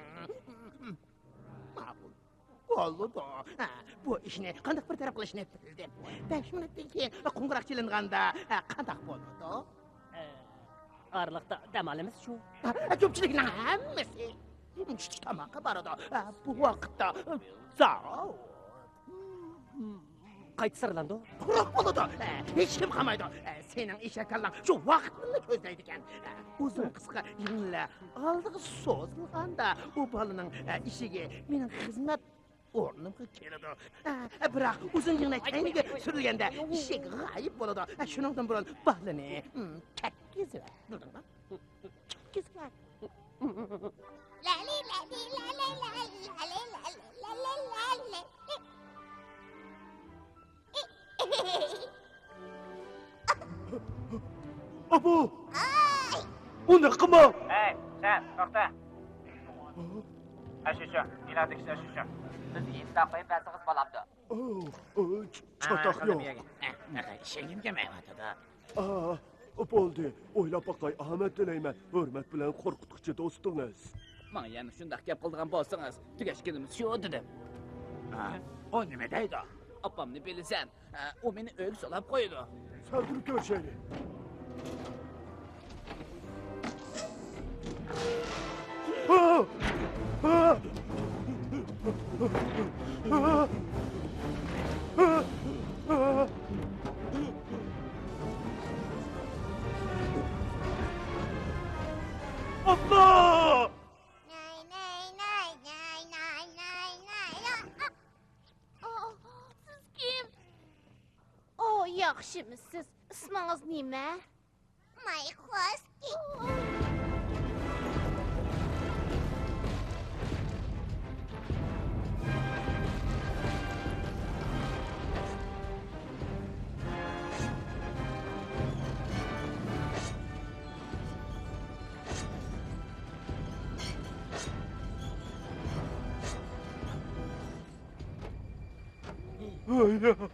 Ma'qul. Bo'ldi. Ha, bu ishni qanday bir taraf qilishni bildim. besh minutdan keyin qo'ng'iroq chalinganda qanday bo'ladi? Orliqda dam olamiz shu. Ko'pchilikning hammasi tomoqqa boradi. Bu vaqtda zavod Qaysi sirlandi? quruq bo'ladi. Hech kim qilmaydi. Sening eshakallang shu vaqtni ko'zlaydi ekan. Uzun qisqa yillar oldiga so'zilganda u bolaning ishiga mening xizmat o'rnimga keladi. Biroq uzun yillar keyinga surilganda ishik g'oyib bo'ladi. Shuningdan burun bolani katkizib, bildingmi? Katkizib. Lali lali lali lali lali lali lali. Abo! Uni qilma! Hey, sen, to'xta. Ashisha, ilardik ashisha. Biz yettab qo'yib bersangiz bo'lamdi. Chatoq yo'q. Ishingim kelmayapti-da. Bo'ldi. O'ylab boqay, Ahmad tilayman. Hurmat bilan qo'rqituvchi do'stingiz. Menga yana shunday gap qilgan bo'lsangiz, tugashganimiz shu dedim. Ha, o nima deydi? Opamni bilasan, u meni o'lga solib qo'ydi. Sardirib ko'rishaylik. Abla! Nay nay nay nay nay nay nay. Oh, siz kim? Oh, yaxshimisiz? Ismingiz nima? Mayxoski. Ay,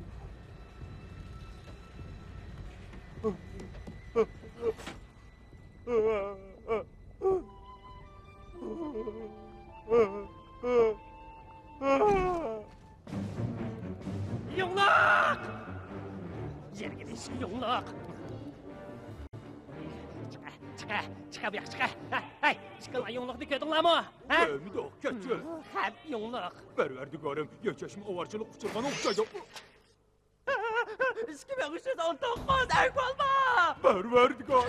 Yungluq! Yerga dish, yungluq! Chiqa, chiqa, chiqa bu yoqqa chiqa. Hey, chiqilma yungluqni ko'rdinglarmi? Ha? Endi ketchi. Ha, yungluq. Parvardigorim, yashashim ovarchilik quchirgan o'xshaydi. Ishga beg'ishsiz o'n to'qqiz, ay bo'lma! Parvardigor.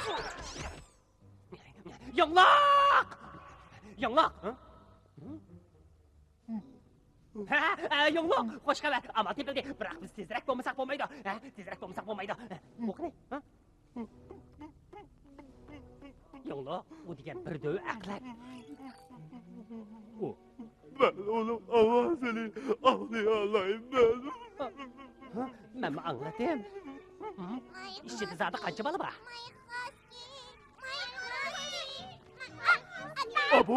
Yungluq! Yungluq! Ha, yungluq, xo'sh xabar. Amal tepildi. Biroq biz tezroq bo'lmasak bo'lmaydi. Ha, tezroq bo'lmasak bo'lmaydi. O'qi, ha? Yungluq, u degan bir dov aqlak. Ben onun avazını anlayamayım. Men anglatayım. İşçide zaten qancha bola bor? Abu!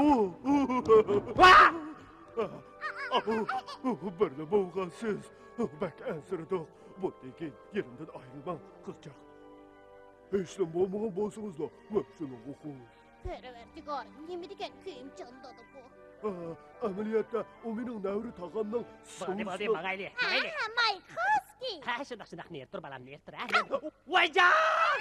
Abu! Bir de boğazsız. Bak ensirdik. Bu teki yerimden ayrılmam kızcak. Hiçlim olmayan bolsunuz da, ben şunu okuyum. Perverdigar, nima degan kuyim chandadi bu? Ameliyatda o mening navri tag'amdan Bo'ldi, bo'ldi, mangayli, Ha, mangayli. Mayxoski. Ha, shundoq, shundoq, nertur balam, nertur, ha? Voyjon!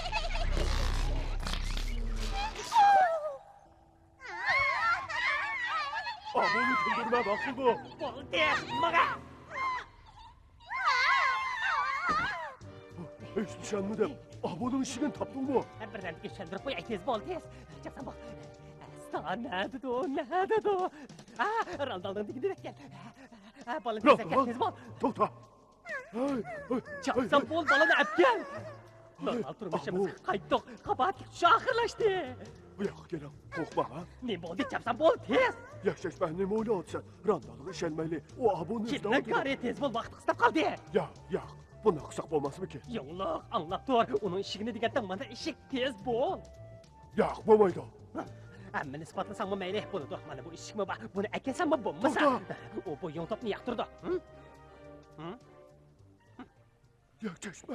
Abuni tindirma vaqti bu. Bo'ldi, maga! Hiç düşünmedim. Abonun işini tapdın mı? Birden güçlendirip koy, tez bol, tez. Çapsan bol. Sağ nerede o, nerede o? Aa, Randal'dan dikine direkt gel. Aa, balın tez gel, tez bol. To'xta. Çapsan bol, balını öp gel. Normal turmuşumuz qaytdıq, qabahatlik tuşu axırlaşdı. Yo'q, kerak, qo'rqma, ha? Ne bo'ldi, chapsan bol, tez. Yashashman nima o'ylayapsan? Randalga ishonmayli. U aboni Kimdan qari tez bol, vaqt qistab qoldi. Yo'q, yo'q. Buni qilsak bo'lmasmikin? Yo'q, anlab tur. Uning ishigini deganda mana ishik tez bol. Yo'q, bo'lmaydi. Amma isbotlasangmi mayli, buni do'q mana bu ishikmi bor. Buni akasanmi bo'lmasa. U bu yon topni yoqtirdi. Yashashma.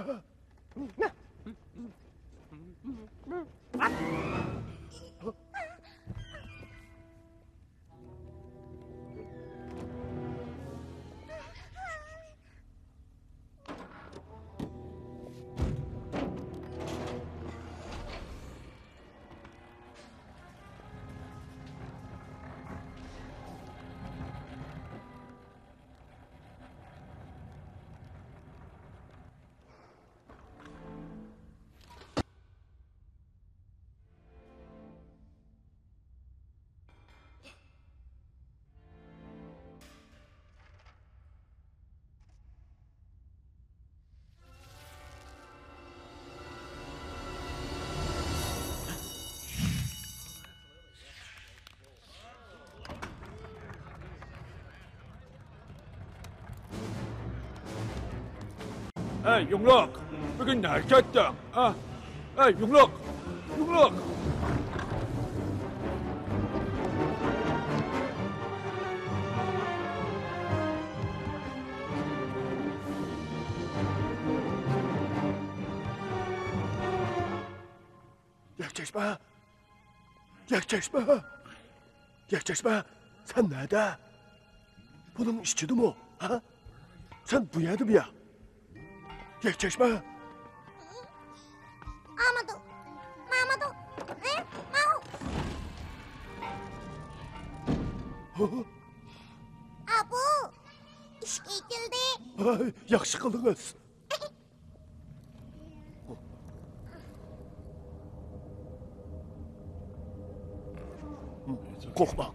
Ey Yumruq, bugün ne ettin? Ha? Ey Yumruq, Yumruq. Yakçeşme. Yakçeşme. Yakçeşme. Sen nerede? Bunun işçidi mi o? Ha? Sen bu yerde mi ya? Yakçeşme. Amadou. Mamadou. Ne? Mau. Abu. İş ketildi. Ay, yaxşı qıldınız. Korkma.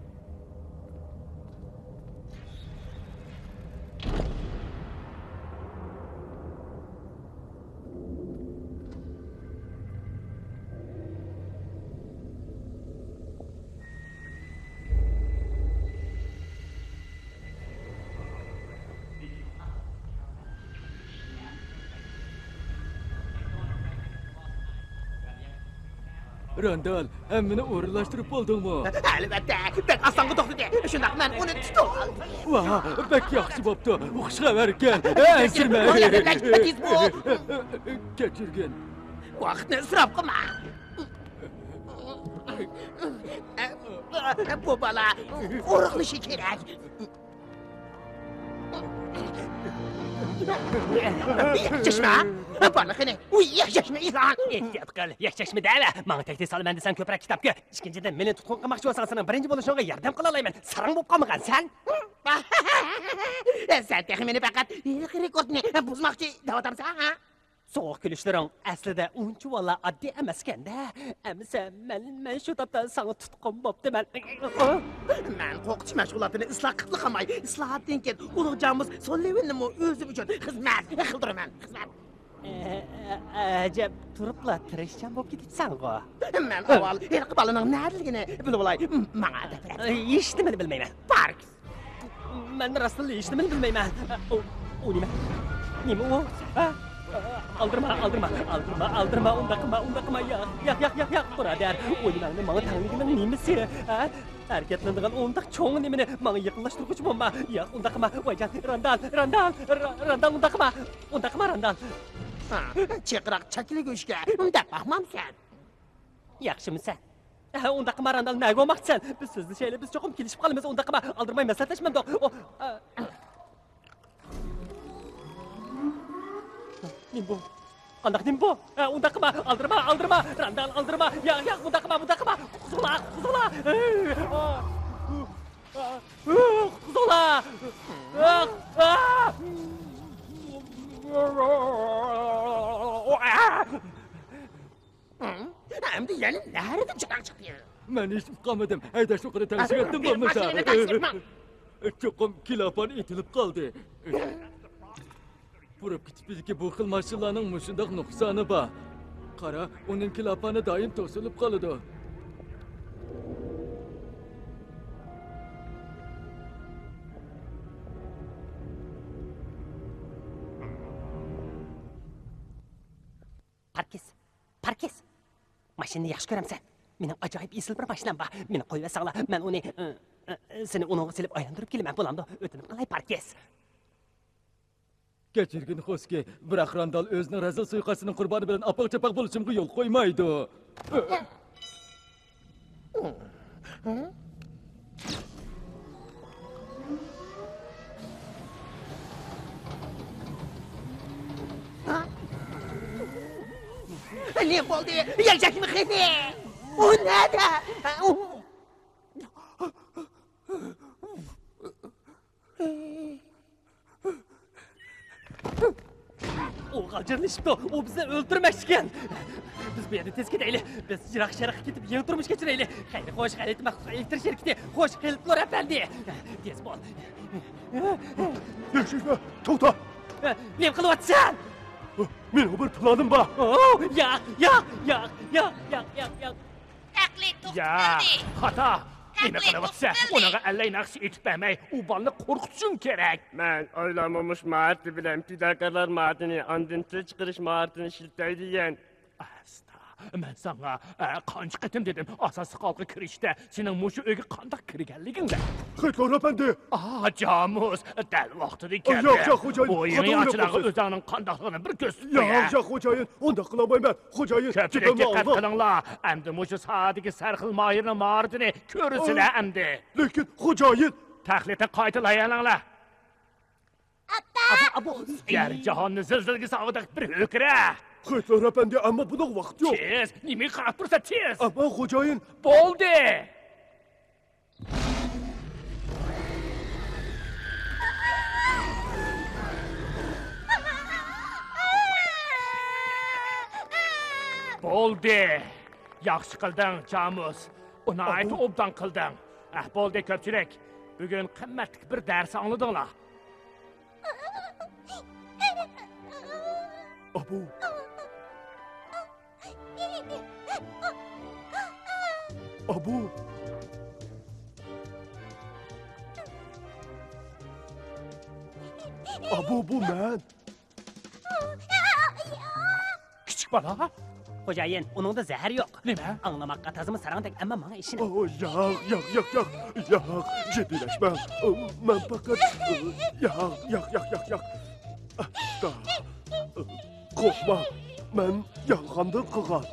Randal, hammani o'rinlashtirib bo'ldingmi? Albatta, bek osonga to'xtadi. Shundoq men uni tutib oldim. Vah, bek yaxshi bo'pti. Xushxabar ekan. Ansirma. Kechirgin. Vaqtni isrof qilma. Bu bola qo'riqlishi kerak. Yakchashma. Balaqini. U yakchashma ilon. Ehtiyot qil, yakchashma dala. Menga taklif solman desam ko'proq kitobga. Ikkinchidan meni tutqun qilmoqchi bo'lsan, sening birinchi bo'lishingga yordam qila olaman. Sarang bo'lib qolmagansan. Sen texmi meni faqat rekordni buzmoqchi davotamsan, ha? So'q kulishlaring aslida uncha valla oddiy emas ekanda. Amsa men men shu topda seni tutqun bo'ptiman. Men qo'rqitish mashg'ulotini isloh qilib qolmay, islohotdan keyin ulug'jonimiz Sollivinni o'zi uchun xizmat qildiraman, xizmat. Ajab turibla tirishchan bo'lib ketibsan-ku. Men avval ilk balaning nadaligini bilib olay. Menga adab ber. Hech nimani bilmayman. Park. Men rostli hech nimani bilmayman. U nima? Nima u? Aldırma, aldırma, aldırma, aldırma, unda qilma, unda qilma, yo'q, yo'q, yo'q, yo'q, yo'q, birodar. O'yinlarni menga tanligini nimasi? Ha? Harakatlanadigan o'nda cho'ng nimani menga yaqinlashtiruvchi bo'lma. Yo'q, unda qilma. Voyjan, Randal, Randal, Randal, unda qilma. Unda qilma, Randal. Ha, cheqroq chakli go'shga unda baxmamsan. Yaxshimisan? Ha, unda qilma, Randal, nega olmoqchisan? Biz sizni shayla biz cho'qim kelishib qolamiz, unda qilma. Aldirmay maslahatlashmam do'q. Nimbo. Qandaq nimbo? Unda qilma, aldirma, aldirma, Randal, aldirma. Ya, ya, unda qilma, unda qilma. Quzula, quzula. Quzula. Endi yana nerede çıkan çıkıyor? Men hech uqamadim. Hayda shu qara tanishgandim bo'lmasa. Mashinani tashlayman. Cho'qim kilafon etilib qoldi. Burib ketibdiki bu xil mashinalarning mushundaq nuqsoni bor. Qara, uning kilafoni doim to'silib qoladi. Parkes, Parkes. Mashinani yaxshi ko'ramsan. Mening ajoyib esil bir mashinam bor. Meni qo'yib saqla. Men uni seni uningga silib aylantirib kelaman bo'lamdi. O'tinib qolay Parkes. Kechirgin xo'ski, biroq Randal o'zining razil suiqasdining qurboni bilan apoq-chapoq bo'lishimga yo'l qo'ymaydi. Ne oldu? Yiyecek mi kedi? O nerede? O g'ajirlashibdi. O bizni o'ldirmoqchikan. Biz bu yerda tez ketaylik. Biz jiroq-sharoq ketib yeng turmush kechiraylik. Xayri, xo'sh, xarit maxsus elektr shirkati. Xo'sh, xilplor apandi. Tez bo'l. Yashishma, to'xta. Nima qilyapsan? Mening bir planim bor. Yo'q, yo'q, yo'q, yo'q, yo'q, yo'q, yo'q. Taqlid Ya, xato. Nima qilyapsan? Unaqa allay naqsh etib bermay, u bolani qo'rqitishing kerak. Men o'ylamamış marti bilan fidokorlar martini andin til chiqarish martini ishlatadigan. Asta, men sana qancha qatim dedim, asosiy xalqqa kirishda sening mushu uyga qanday kirganligingda. Xitlar apandi. Ah, Jamus, dal vaqtida keldi. Yo'q, yo'q, xo'jayin. O'yin ochilag'i o'zingning qandaqligini bir ko'rsatib Yo'q, yo'q, xo'jayin. Unda qilamayman. Xo'jayin, ko'pchilik diqqat qilinglar. Endi mushu soatdagi sarxil moyirni mardini ko'rsizlar endi. Lekin xo'jayin, taxlitni qaytalayalanglar. Atta! Abu, yer jahonni zilzilga sog'idaq bir ho'kira. Xitlar apandi, ammo buni vaqt yo'q. Tez, nima qarab tursa tez. Ammo xo'jayin, bo'ldi. Bo'ldi. Yaxshi qilding, Jamus. Uni aytib obdan qilding. Ah, bo'ldi ko'pchilik. Bugun qimmatli bir dars angladinglar. Abu. Abu. Abu bu men. Kichik bola? Xo'jayin, uningda zahar yo'q. Nima? Anglamoqqa tazimi sarangdek, ammo menga ishini. Oh, yo'q, yo'q, yo'q, yo'q. Yo'q, jiddiylashma. Men faqat yo'q, yo'q, yo'q, yo'q, yo'q. Asta. Qo'rqma. Men yolg'ondan qilgan.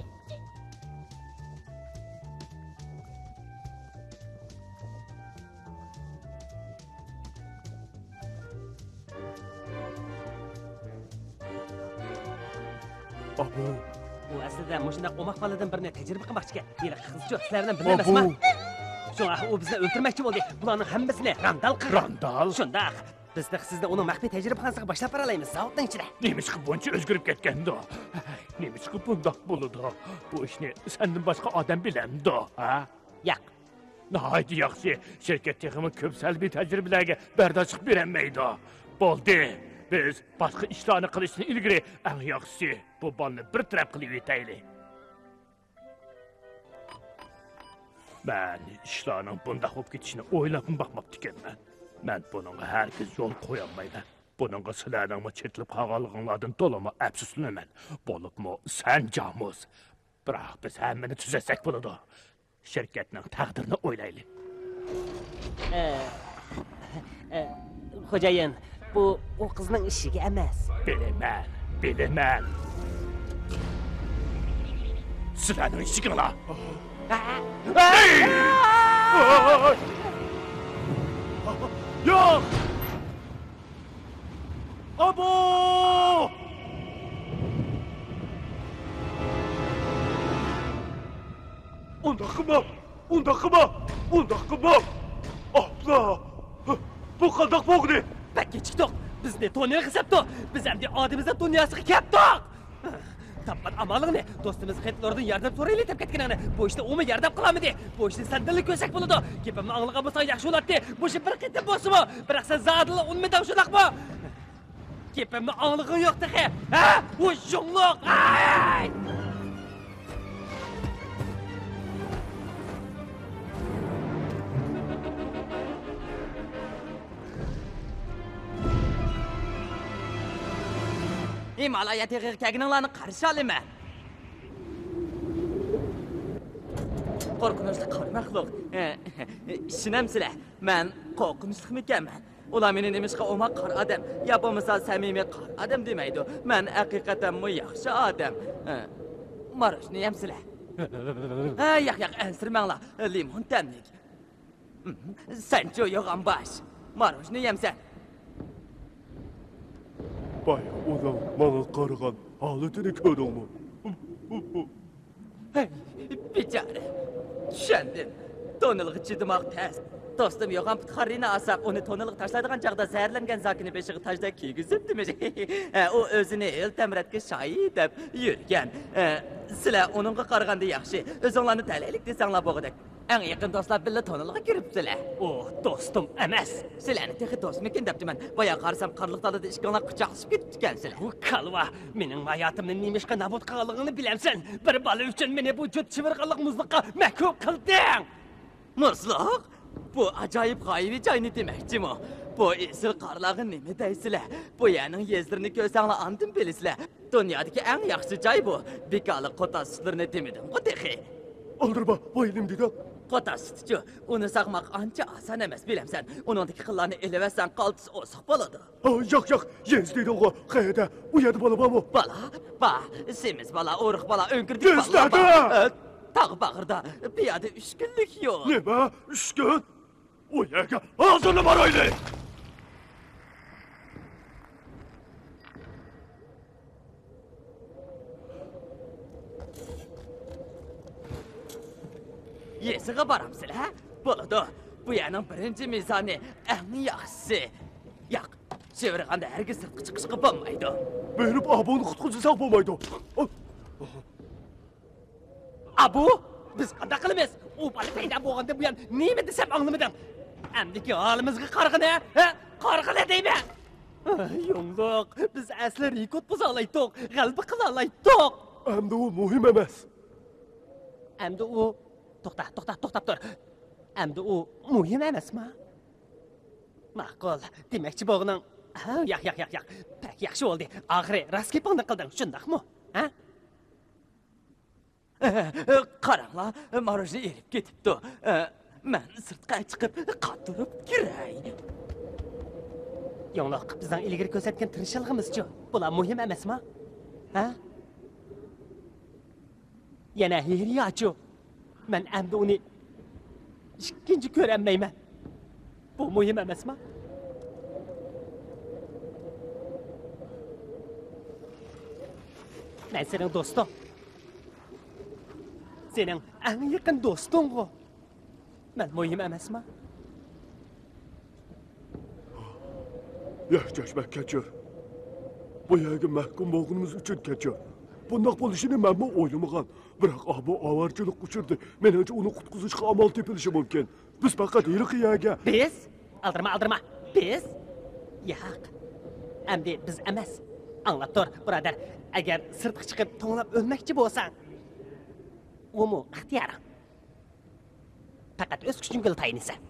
Abu. Bu aslida mushundaq o'maq boladan birni tajriba qilmoqchiga. Yeri qizcha sizlardan bilmasmi? Shunga u bizni o'ldirmoqchi bo'ldi. Bularning hammasini Randal qildi. Randal? Shundaq. Biz de sizni uning maxfiy tajribaxonasiga boshlab boralaymiz. Zavodning ichida. Nima chiqib buncha o'zgarib ketganda? Nima chiqib bundoq bo'ladi? Bu ishni sendan boshqa odam bilamdi, ha? Yo'q. Nihoyat yaxshi. Shirkat texnik ko'p salbiy tajribalarga bardoshlik berolmaydi. Bo'ldi. Biz boshqa ishlarni qilishni ilgari eng yaxshisi bu bolni bir taraf qilib yetaylik. Men ishlarning bundoq bo'lib ketishini o'ylab boqmabdi ekanman. Men buningga hargiz yo'l qo'ya olmayman. Buningga sizlarning chetlib qolganliginglardan to'lama afsuslanaman. Bo'libmi sen Jamus. Biroq biz hammani tuzasak bo'ladi. Shirkatning taqdirini o'ylaylik. Xo'jayin, bu o qizning ishiga emas. Bilaman, bilaman. Sizlarning ishinglar. Yo'q! Abu! Unda qilma! Unda qilma! Unda qilma! Abla! Bu qandoq bo'ldi? Bakka chiqdik. Bizni to'ni hisobda. Biz ham odimizdan dunyosiga keldik. Tapqan amalingni, do'stimiz Xetlordan yordam so'raylik deb ketganingni. Bu ishda u yordam qilamidi? Bu ishni sandalli ko'sak bo'ladi. Gapimni anglagan bo'lsang yaxshi bo'lardi. Bu ish bir qitim bo'lsa-mu, biroq sen zadilla unmadan shundaqmi? Gapimni anglagan yo'q dexe. Ha? U shunloq. Ay! Himalaya teğir kəgininglarni qarshi olaman. Qorqunchli qora maxluq. Ishinamsizlar, men qo'rqinchliqmikanman. Ular meni nemishqa o'ma qora odam, yo bo'lmasa samimiy qora odam demaydi. Men haqiqatan mu yaxshi odam. Marojni yemsizlar. Ha, yo'q, yo'q, ansirmanglar. Limon tamlik. Sancho yo'g'on bosh. Marojni yemsan. Bay, onun bana qarıgan halatını ko'rdingmi? Hey, bichara. Tushundim. Tonilg'i chidamoq tez. Do'stim yo'g'on putxarini asab, uni tonilg'i tashlaydigan chaqda zaharlangan zokini beshig'i tajda kiygizibdimi? U o'zini el tamratga shoyi deb yurgan. Sizlar uningga qaraganda yaxshi. O'zinglarni talaylik desanglar bo'g'idek. Eng yaqin do'stlar billa tonilg'i kiribsizlar. O, do'stim emas. Sizlarni texi do'stmikin debdiman. Boya qarsam qarliq dalada ishqonlar quchoqlashib ketibdikansizlar. Bu kalva, mening hayotimni nemishqa nabud qilganligini bilamsan. Bir bola uchun meni bu jut chivirqanliq muzliqqa mahkum qilding. Muzliq? Bu ajoyib g'oyibiy joyni demakchimi? Bu esil qarlag'i nima deysizlar? Bu yerning yezdirini ko'rsanglar andin bilasizlar. Dunyodagi eng yaxshi joy bu. Bekali qo'ta sutlarini demidim. Qo'teqi. Aldırma, bayılım dedi. Qo'ta sutchi, uni saqmoq ancha oson emas, bilamsan. Uningdagi qillarni elevasan, qaltis o'siq bo'ladi. Yo'q, yo'q, yez dedi o. Qayerda? U yerda bola bormi? Bola? Ba, semiz bola, o'riq bola, o'nkirdik bola. Yezladi! Tog' bag'irda piyoda uch kunlik yo'l. Nima? uch kun? U yerga hozirla boraylik. Yesiga boramsizlar, ha? Bo'ladi. Bu yerning birinchi mezoni eng yaxshisi. Yo'q, chevirganda hargiz sirtqi chiqishga bo'lmaydi. Berib aboni qutqizsak bo'lmaydi. Abu, biz qanday qilamiz? U bola paydo bo'lganda bu ham nima desam anglamadim. Amdiki holimizga qarag'ina, ha? Qarag'ina deyman. Yo'q, biz asli rekord buza olaydik, g'alaba qila olaydik. Endi u muhim emas. Endi u to'xta, to'xta, to'xtab tur. Endi u muhim emasmi? Ma'qul. Demakchi bo'g'ning. Ha, yo'q, yo'q, yo'q, yo'q. Pek yaxshi bo'ldi. Oxiri raskeponni qilding, shundaqmi? Ha? Qaranglar, marojni erib ketibdi. Men sirtqa chiqib, qatirib kiray. Yo'q, bizning ilgari ko'rsatgan tirishlig'imiz-chi, bular muhim emasmi? Ha? Yana heriyachi. Men endi uni ikkinchi ko'rolmayman. Bu muhim emasmi? Men sening do'sting. Sening eng yaqin do'sting-ku. Men muhim emasmi? Yaxshashmak kechir. Bu yerga mahkum bo'lganimiz uchun kechir. Bundoq bo'lishini men ham o'ylamagan. Biroq bu avarchilik uchirdi. Menimcha uni qutqizishga amal tepilishi mumkin. Biz faqat yiriqiyaga. Biz? Aldirma, aldirma. Biz? Yo'q. Endi biz emas. Anglab tur, birodar. Agar sirtqa chiqib to'nglab o'lmoqchi bo'lsang, umu ixtiyoring. Faqat o'z kuchingga tayinsan.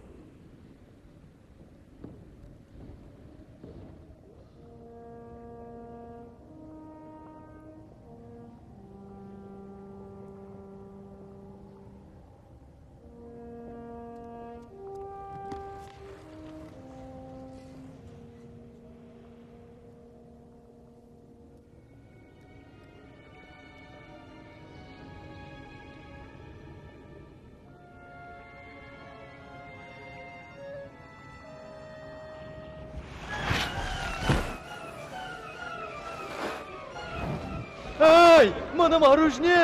Ey, mana marojni!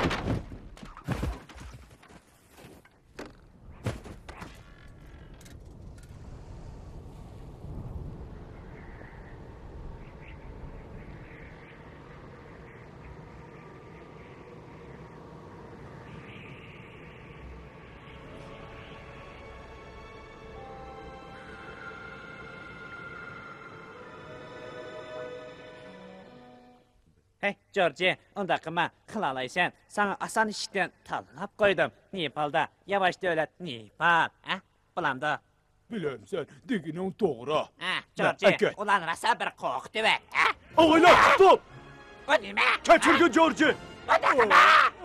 Hey, George, unda qilma, qilalaysan. Sana oson ishdan tanlab qo'ydim. Nepalda yavaş davlat Nepal, ha? Bilamda. Bilemsen, degining to'g'ri. Ha, George, ular rosa bir qo'rqdi va, ha? Og'aylar, stop! Bu nima? Kechirgin, George. Unda qilma.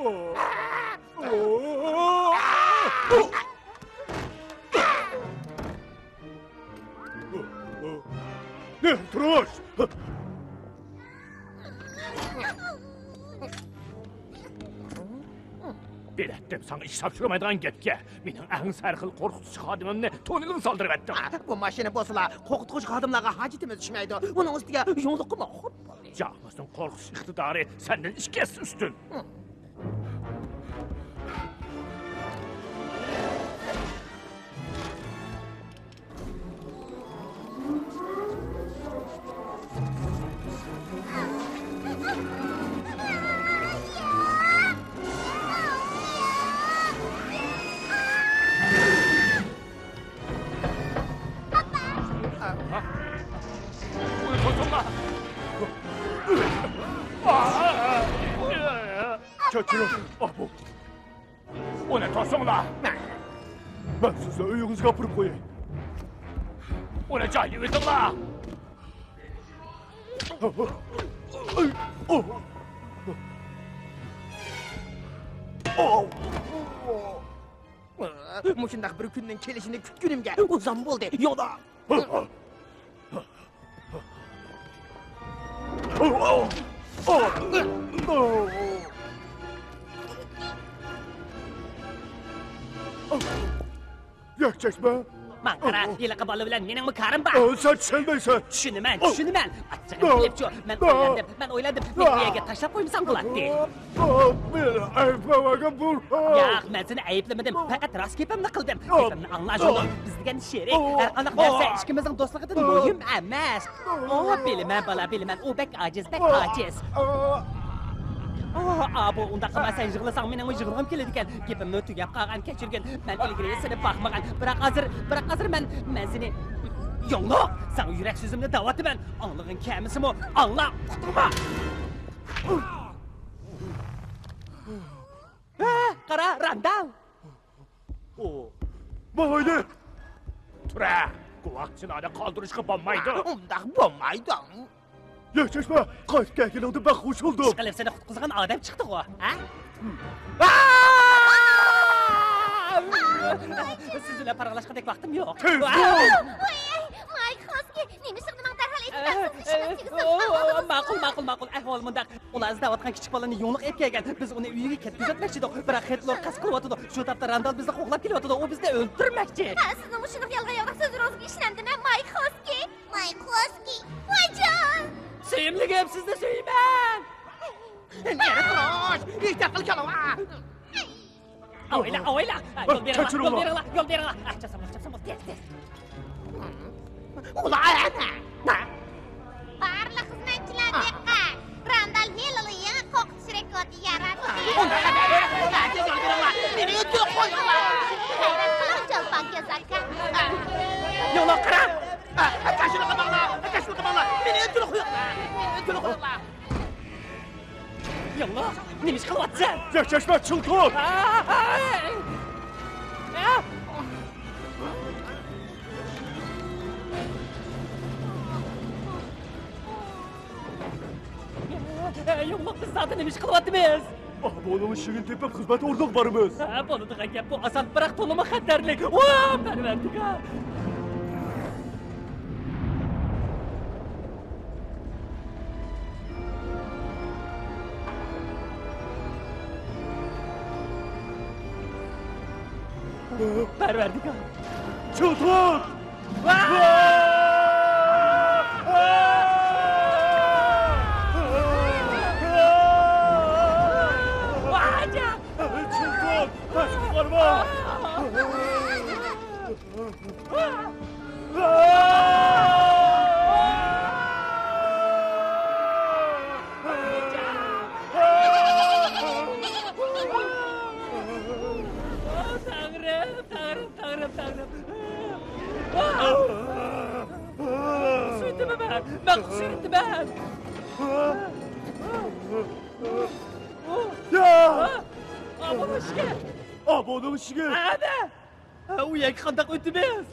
Ne, Troş! Bir ettim sana iş sapşırmaydan getke. Benim en sarkıl korkutucu xodimimni to'nining soldirib etdim. Bu mashina bo'lsa, qo'rqituvchi xodimlarga hajitimiz tushmaydi. Buning ustiga yo'lliq qilma. Canımızın korkusu iktidarı senden iki kez üstün. Kaçırın, abu. O ne tosunla? Ben size uyuğunuzu kapırıp koyayım. O ne cahil la? Mushundaq bir kunning kelishini kutgunimga uzun bo'ldi. Yo'da. Yakçakma. Man qara, yiliqi bola bilan mening karim bor. Sen tushunmaysan. Tushunaman, tushunaman. Achchig'im kelibchi. Men o'yladim, men o'yladim. Men u yerga tashlab qo'ymsam bo'ladi. Meni ayblamaga bur. Yo'q, men seni ayblamadim. Faqat rost gapimni qildim. Gapimni anglash uchun biz degan sherik. Har qanday narsa ikkimizning do'stligidan muhim emas. O, bilaman, bola, bilaman. U bek ojiz, bek ojiz. Abu, unda qilmasang yig'lasang mening yig'lig'im keladi ekan. Gapimni tugab qolgan, kechirgin. Men ilgari seni baxmagan. Biroq hozir, biroq hozir men men seni yo'q, sen yurak so'zimni da'vatyman. Anglig'ing kemisimi? Angla, qutulma. Ha, qara, Randal. O, mayli. Tura, quvaqchilarni qoldirishga bo'lmaydi. Undaq bo'lmaydi. Yakçakma, qaytib kelganingda ben xush oldum. Ishqilib seni qutqizgan odam chiqdi-ku, ha? Siz bilan paralashqadek vaqtim yo'q. Voy, Mike Hoski, nima sig'dimang darhol aytib Ma'qul, ma'qul, ma'qul. Ahvol mundaq. Ular izlayotgan kichik bolani yo'nliq olib kelgan. Biz uni uyiga ketkazmoqchi edik. Biroq Hitler qasd qilyotdi. Shu topda Randal bizni qo'g'lab kelyotdi. U bizni o'ldirmoqchi. Sizni mushunaq yolg'on-yolg'on so'zingizga ishlandimi, Mike Hoski? Mike Hoski, voyjon! Sevimligim, sizni sevman. Nere Troş? Ehtiyot qil kalava. Oyla, oyla. Yo'l beringlar, yo'l beringlar, yo'l beringlar. Achchasam, achchasam, tez, tez. Ular ana. Barliq xizmatchilar diqqat. Randal Hill'li yangi qo'rqitish rekordi yaratdi. Unda qanday yo'l beringlar. Meni o'tib qo'yinglar. Hayrat qilib jalpon kezakka. Yo'q, qara. Akashini qamanglar, akashini qamanglar. Meni o'tib qo'yinglar. Meni o'tib qo'yinglar. Yo'q, nima ish qilyapsan? Yakçakma, çılgın. Yo'q, biz zaten nima ish qilyapmiz? Abu'nun işinin tepe hizmet ordak varımız. Ha, bo'ladigan gap bu oson, biroq to'limi xatarlik. Voy, parvardigor. Parvardigor. Çılgın. Vajja! Varma! Tanrım, tanrım, tanrım, tanrım. Sürdüm ben, ben sürdüm ben. Ya! Abone işe. Abone işe. Ana! U yak qandaq o'timiz?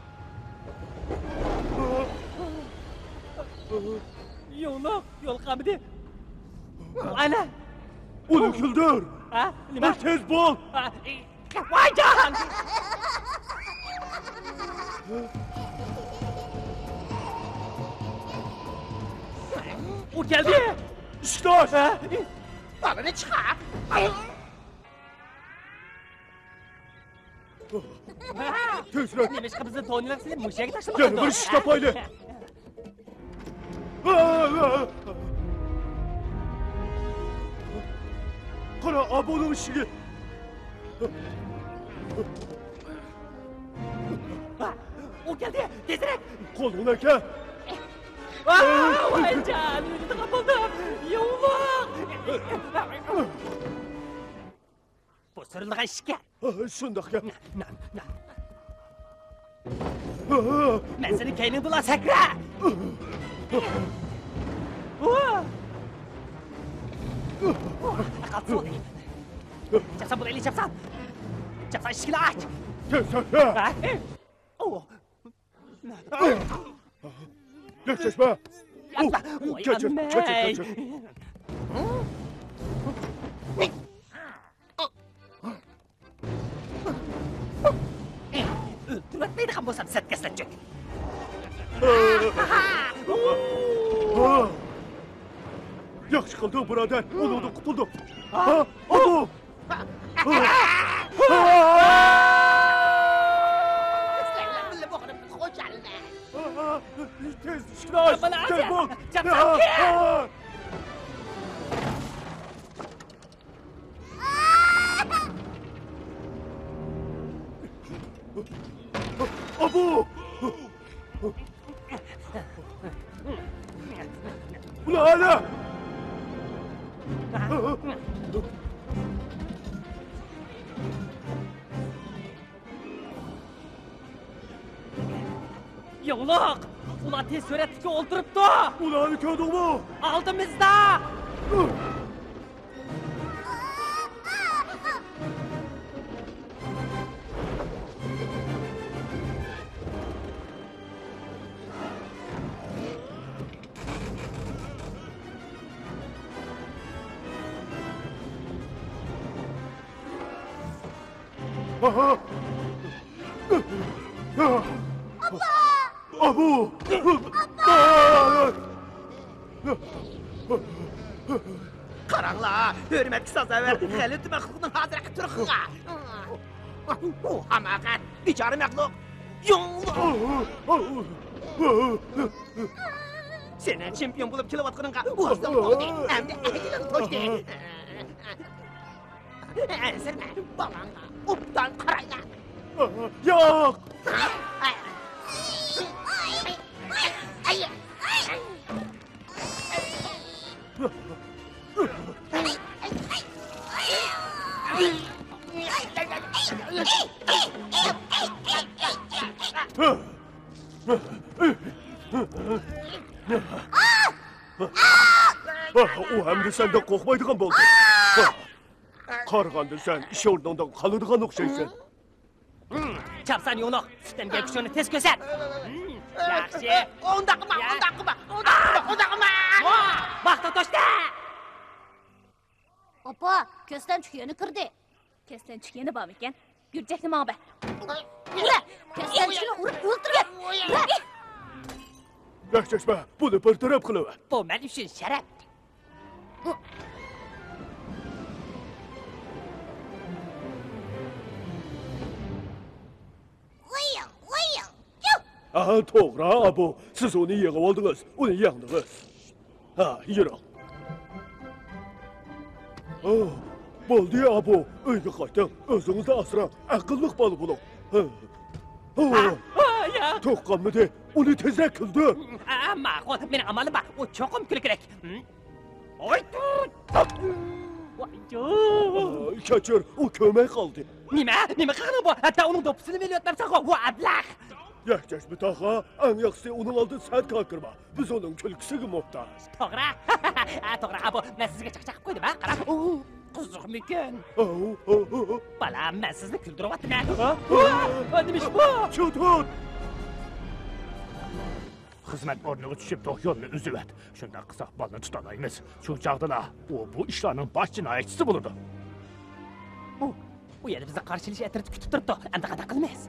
Yo'q, yo'l qamidi. Ana! Uni kuldir. Ha? Nima? Bir tez bol. Vaycan! O geldi. İştaş. Balını çıkar. Tezrek. Nima chiqib bizni to'ylar silib mushaga tashlab Yana bir ish topaylik. Qara abone ishiga. O geldi. Tezroq. Qo'lin aka. Vaycan, uyda qoldim. Yo'q. Bu so'rilgan ishga. Shundoq gap. Men seni keyin bilan sakra. Qalsoq. Chapsan bo'laylik, chapsan. Chapsan ishkini ach. Tezroq. Oh. Geçme. Yapma. Geç, geç, geç, geç. Öldürmeydi kan bolsam setkeslenecek. Yaxshi qilding, birodar. Uloqdan qutuldim. Ha, Abu. Tez ishkini ach. Tez bo'l. Abu! Ulan hala! Yo'q! Ular tez suratga o'ltiribdi. Ularni ko'rdingmi? Oldimizda. Aha! Abu! Qaranglar, hörmətli sazəvər, Xəlid məxluqun hazırqı turğuğa. Bu hamaqat, bicarı məxluq. Yollu. Senen çempion bulup kilovatqınınqa bozdun oldu. Əmdə əhdilə toşdu. Ənsirmə, balanğa, updan qarayla. Yox! O hem de senden korkmaydıgan boldu. Qarğandı sen iş ornundan qalıdığan oxşaysan. Çapsan yo'q, sistemga kuchini tez ko'rsat. Yaxshi. Onda qilma, onda qilma, onda qilma, onda qilma. Vaqt to'shdi. Opa, ko'zdan tushgani kirdi. Ko'zdan tushgani bormi ekan? Yurjakni menga ber. Ura, ko'zdan tushgani urib o'ltirgan. Yaxshishma, buni bir taraf qilaver. Bu men uchun sharaf. Aha, to'g'ri, Abu. Siz uni yig'ib oldingiz, uni yangdingiz. Ha, yura. Oh, Bo'ldi abo, uyga qayting. O'zingizni asrang, aqlli bola bo'ling. To'qqanmidi? Uni tezroq kuldi. Ma'qul, meni amalim bor. U cho'qim kuli kerak. Voy! Voy! Kechir, u ko'may qoldi. Nima? Nima qilgan bu? Hatta uning do'ppisini melyapsan. Vo ablah! Yakkash bitaqa, eng yaxshisi uning oldida sad kirma. Biz uning kulkisiga muhtoj. To'g'ri. Ha, to'g'ri. Abo, men sizga chaqchaq qo'ydim, ha? Qarab. Qiziqmikan? Balam, men sizni kuldiryapman. Nima ish bu? Cho'tut! Xizmat o'rniga tushib yo'lni uzib. Shunda qilsak bolani tutalaymiz. Shu chaqdala u bu ishlarning bosh jinoyatchisi bo'ladi. U, u yerda bizni qarshilish atrofda kutib turibdi. Endi qanaqa qilamiz?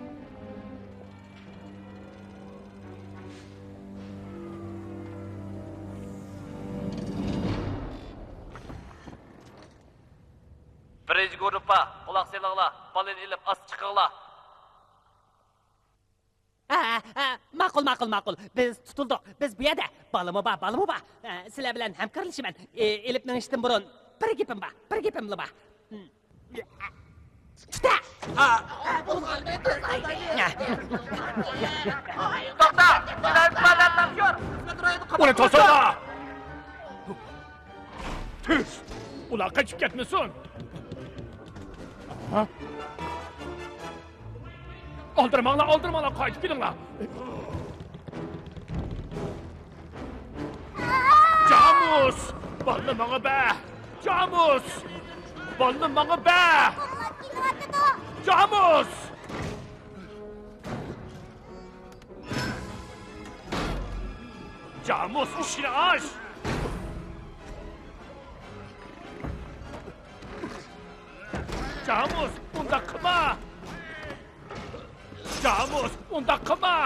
Birinchi gruppa, quloq selinglar, balini ilib as chiqinglar. Ha, ha, ma'qul, ma'qul, ma'qul. Biz tutildik. Biz bu yerda balimi bor, balimi bor. Sizlar bilan hamkorlashaman. Elib minishdan burun bir gapim bor, bir gapim bor. Tuta! To'xta! Sizlar balandlashyor. Uni to'sala! Tez! Ular qochib ketmasin. Ha? Oldirmanglar, oldirmanglar, qaytib kelinglar. Jamus! Bolni menga ber. Jamus! Bolni menga ber. Jamus! Jamus, ishni aç. Jamus, unda qilma. Jamus, unda qilma.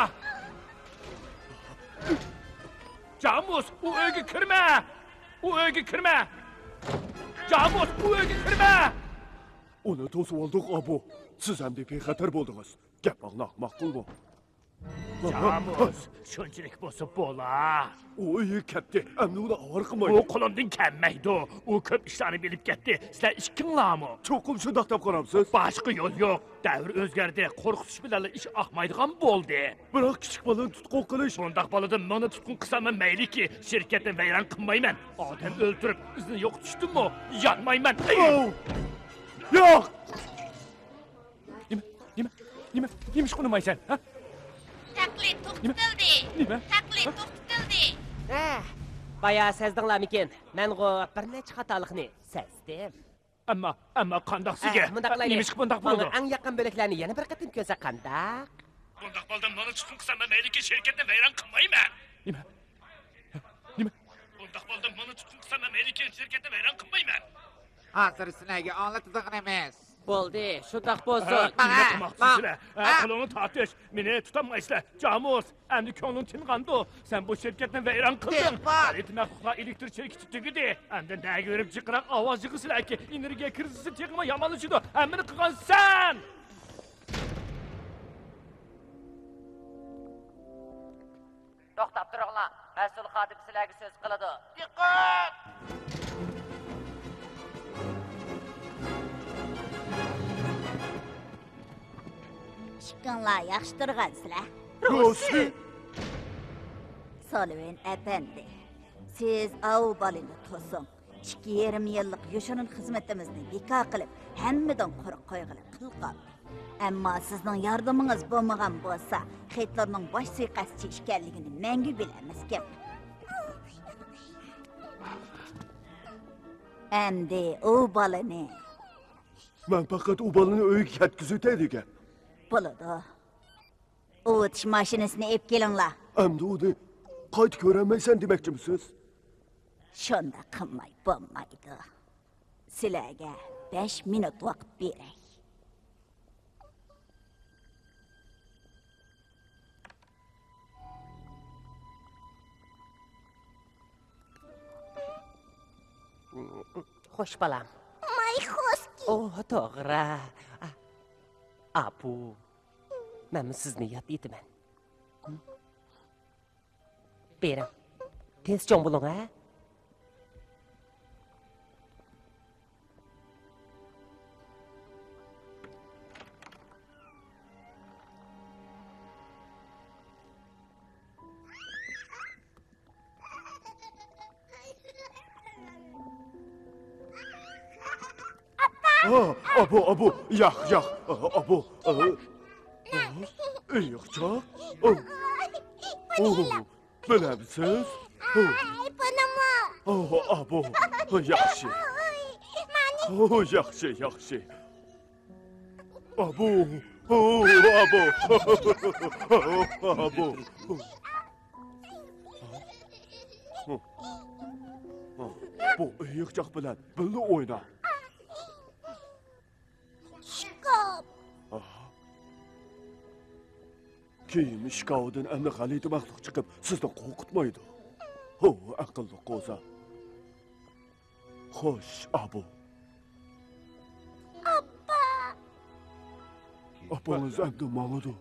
Jamus, u uyga kirma. U uyga kirma. Jamus, u uyga kirma. Uni to'sib oldik abo. Siz ham bexatar bo'ldingiz. Gapingni ma'qul bo'l. Jamus, shunchalik bo'lsa bo'lar. U uyi ketdi. Endi uni avvar qilmaydi. U qo'limdan kelmaydi. U ko'p ishlarni bilib ketdi. Sizlar ishkinglarmi? Cho'qim shundoq deb qaramsiz? Boshqa yo'l yo'q. Davr o'zgardi. Qo'rqitish bilan ish oqmaydigan bo'ldi. Biroq kichik bolani tutqun qilish. Bundaq boladan meni tutqun qilsaman mayliki, shirkatni vayron qilmayman. Odam o'ldirib, izni yo'qotishdimmi? Yonmayman. Yo'q! Nima? Nima? Nima? Nima ish qilmaysan, ha? Taqlid to'xtatildi. Nima? Taqlid to'xtatildi. Ha, baya sezdinglarmikin? Men go bir necha xatolikni sezdim. Ammo, ammo qandoqsiga? Nima ish bundaq bo'ldi? Eng yaqin bo'laklarni yana bir qatim ko'rsa qandaq? Bundaq bo'ldan meni tutqun qilsaman mayliki, shirkatni vayron qilmayman. Nima? Nima? Bundaq bo'ldan meni tutqun qilsaman mayliki, shirkatni vayron qilmayman. Hozir sizlarga anlatadigan emas. Bo'ldi, shundoq bo'lsin. Nima qilmoqchisizlar? Qo'lini tortish, meni tutolmaysizlar. Jamus, endi ko'nglim tinqandi. Sen bu shirkatni vayron qilding. Xaritma huquqlar elektr chirkiti tugidi. Endi nega yurib chiqaraq ovoz yig'isizlarki, energiya krizisi tegma yomonlashidi. Hammani qilgan sen. To'xtab turinglar. Mas'ul xodim sizlarga so'z qiladi. Diqqat! Chiqqanlar yaxshi turg'ansizlar. Rosi! Solven efendi, siz av balini to'sing. ikki yarim yillik yoshirin xizmatimizni bekor qilib, hammadan qo'rq qo'yg'ili qilgan. Ammo sizning yordamingiz bo'lmagan bo'lsa, Hitlerning bosh suiqasdchi ekanligini mangu bilamiz kim. Endi u balani Men faqat u bolani uyiga yetkazib degan. bo'ladi. O'tish mashinasini olib kelinglar. Endi uni qayt ko'ramaysan demoqchimisiz? Shunda qilmay bo'lmaydi. Sizlarga besh minut vaqt beray. Xo'sh balam. Mayxoski. Oh, to'g'ri. Apu. Men sizni yod etaman. Bering. Tez chong bo'ling, ha? 아, 아보, 아보, 약, 약, 아, 아보, 어, 어, 약착, 어, 어, bilemsiz, 어, 어, 아보, 어, yaxshi, 어, yaxshi, yaxshi, 아보, 어, 아보, 어, 아보, 어, 어, bu yakçaq bilan birga o'yna. Shkop. Keyin shkovdan endi g'alati maxluq chiqib, sizni qo'rqitmaydi. Ho, aqlli qo'za. Xo'sh, abu. Appa. Apangiz endi mangadi.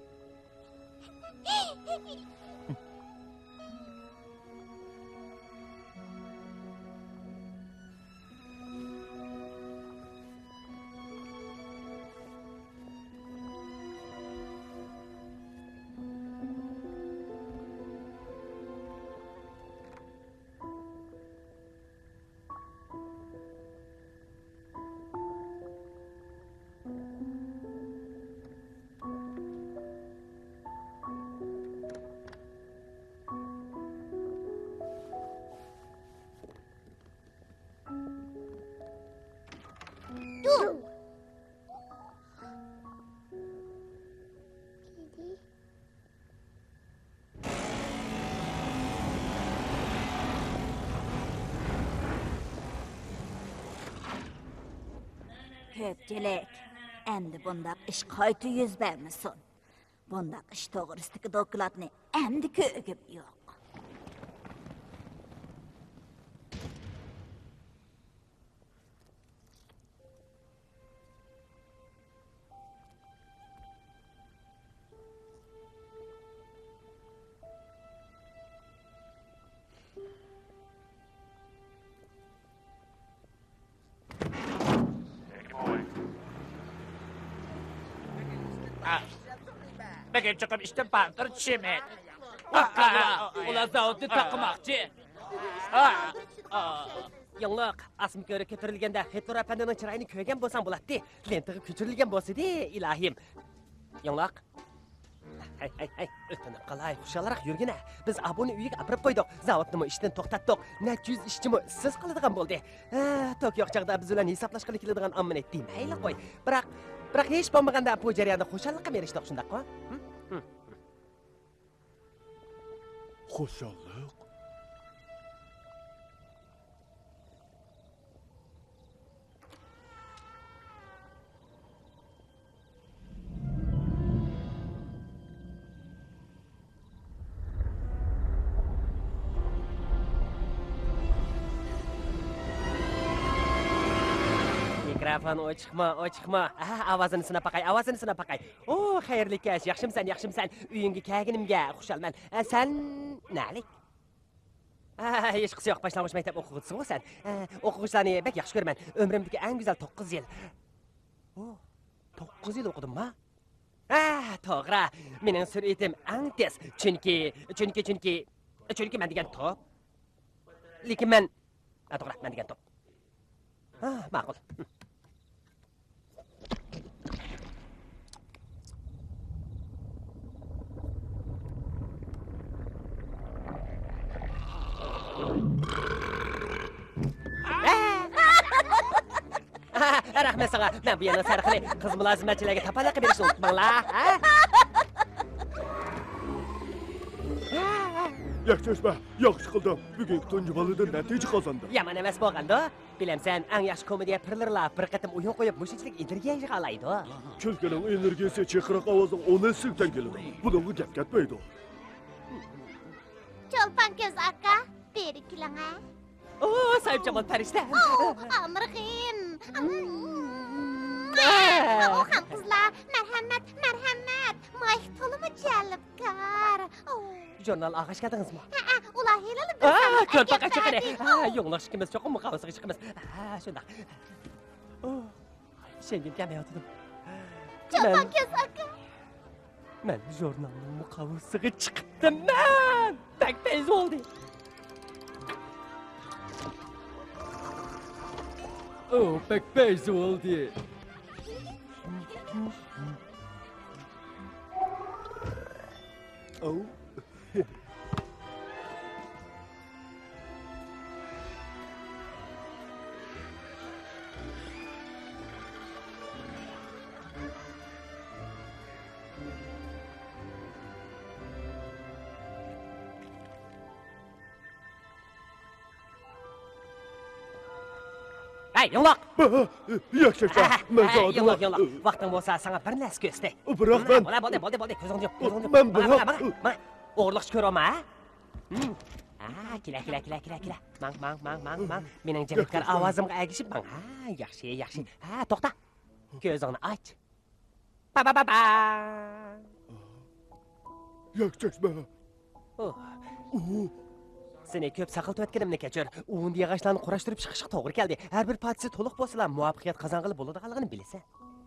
Köpçülük. Endi bundaq iş qayta yüz bermesin. Bundaq iş to'g'risidagi dokladni endi ko'gib yo'q. Bugün çıkıp işte bandır çimet. Ular zavodni taqmoqchi. Yo'q, asm ko'rib keltirilganda Hitler apandining chiroyini ko'rgan bo'lsam bo'ladi. Lentiga ko'chirilgan bo'lsa-da, ilohim. Yo'q. Hay hay hay, o'tini qalay xushalroq yurgina. Biz aboni uyiga apirib qo'ydik. Zavodni ishdan to'xtatdik. Necha yuz ishchimi siz qiladigan bo'ldi. Tok yo'q chaqda biz bilan hisoblashqili keladigan ammonat demayli qo'y. Biroq Biroq hech bo'lmaganda bu jarayonda xushalliqqa berishdik shundaqmi? Xushalliq. Mikrofon ochiqma, ochiqma. Ha, ovozini sinab paqay, ovozini sinab paqay. O, xayrli kech, yaxshimisan, yaxshimisan? Uyingga kelganimga xushalman. Sen nalik? Ha, hech qisi yo'q, boshlang'ich maktab o'quvchisisan sen. O'quvchilarni bek yaxshi ko'raman. Umrimdagi eng go'zal to'qqiz yil. O, to'qqiz yil o'qidim-ma? Ah, to'g'ri. Mening sur'atim eng tez. Chunki, chunki, chunki, chunki men degan top. Lekin men, to'g'ri, men degan top. Ah, ma'qul. Rahmat sana. Men bu yana sarqili qiz mulozimatchilarga tapalaqa berishni unutmanglar, ha? Yaxshishma, yaxshi qildim. Bugungi tunji balidan natija qozondim. Yomon emas bo'lganda, bilamsan, eng yaxshi komediya pirlarlar bir qatim o'yin qo'yib, mushunchalik energiya yig'alaydi. Kulgining energiyasi chaqiriq ovozning o'n sindan keladi. Bunga gap ketmaydi. Cho'lpon ko'z aka, beri keling-a. Oh, sahibjamol farishta. Oh, Amirxin. Oh, ham qizlar, marhamat, marhamat. Moy to'limi jalbkor. Jurnal og'ash kadingizmi? Ha, ular helali bir. Ah, ko'rpaqa chiqadi. Ha, yo'qlash ikimiz cho'qim muqavasiga chiqamiz. Ha, shunday. Oh, shengil kelmayotdim. Cho'lpon ko'z aka. Men jurnalning muqavasiga chiqibman. Tak tez bo'ldi. O pek beyz oldu. Oh. Hey, yo'qloq. Yaxshi, men zodim. Yo'qloq, yo'qloq. Vaqting bo'lsa, senga bir narsa ko'rsatay. Biroq men Mana, bo'ldi, bo'ldi, bo'ldi. Ko'zingni yop, ko'zingni yop. Men Mana, biroq mana, mana. O'g'irliqchi ko'raman, ha? Ha, kela, kela, kela, kela, kela. Mang, mang, mang, mang, mang. Mening jalabkor ovozimga agishib mang. Ha, yaxshi, yaxshi. Ha, to'xta. Ko'zingni och. Ba ba ba ba. Yaxshi, Oh. Seni ko'p saqiltayotganimni kechir. Uning yog'ochlarini qurashtirib chiqishga to'g'ri keldi. Har bir partisi to'liq bo'lsa, muvaffaqiyat qozonqili bo'ladiganligini bilasan.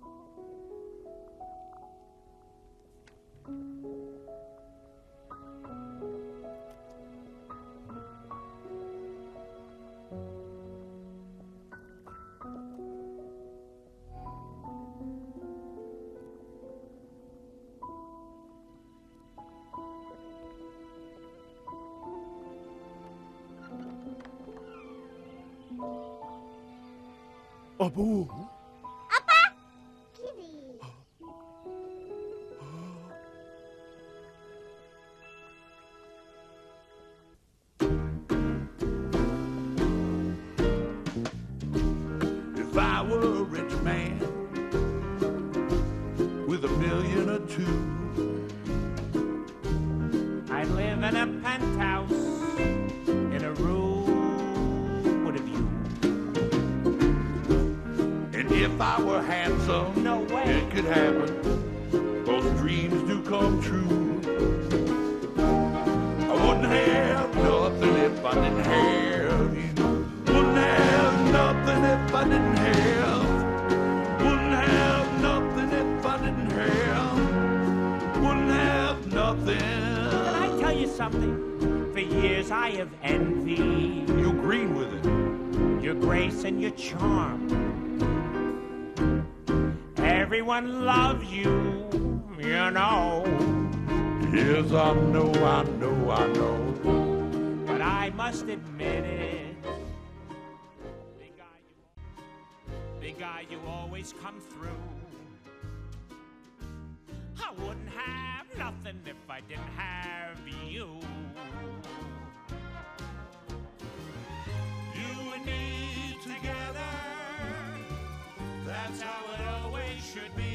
Abu. Apa? Kiri. If I were a rich man with a million or two, I'd live in a penthouse in a room with a view. and if I were handsome, No way. it could happen. Those dreams do come true. I wouldn't have nothing if I didn't have you. Wouldn't have nothing if I didn't have. Wouldn't have nothing if I didn't have. Wouldn't have nothing. Can I tell you something? For years I have envied You agreed with it. your grace and your charm. Everyone loves you, you know. Yes, I know, I know, I know. But I must admit it. Big guy, you, big guy, you always come through. I wouldn't have nothing if I didn't have you. You and me together, that's how it always should be.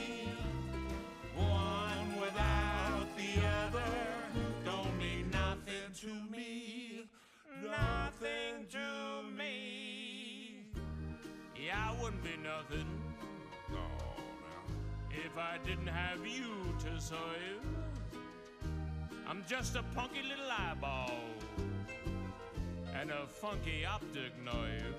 One without the other don't mean nothing to me, nothing to me. Yeah, I wouldn't be nothing, no, no, if I didn't have you to serve. I'm just a punky little eyeball and a funky optic nerve.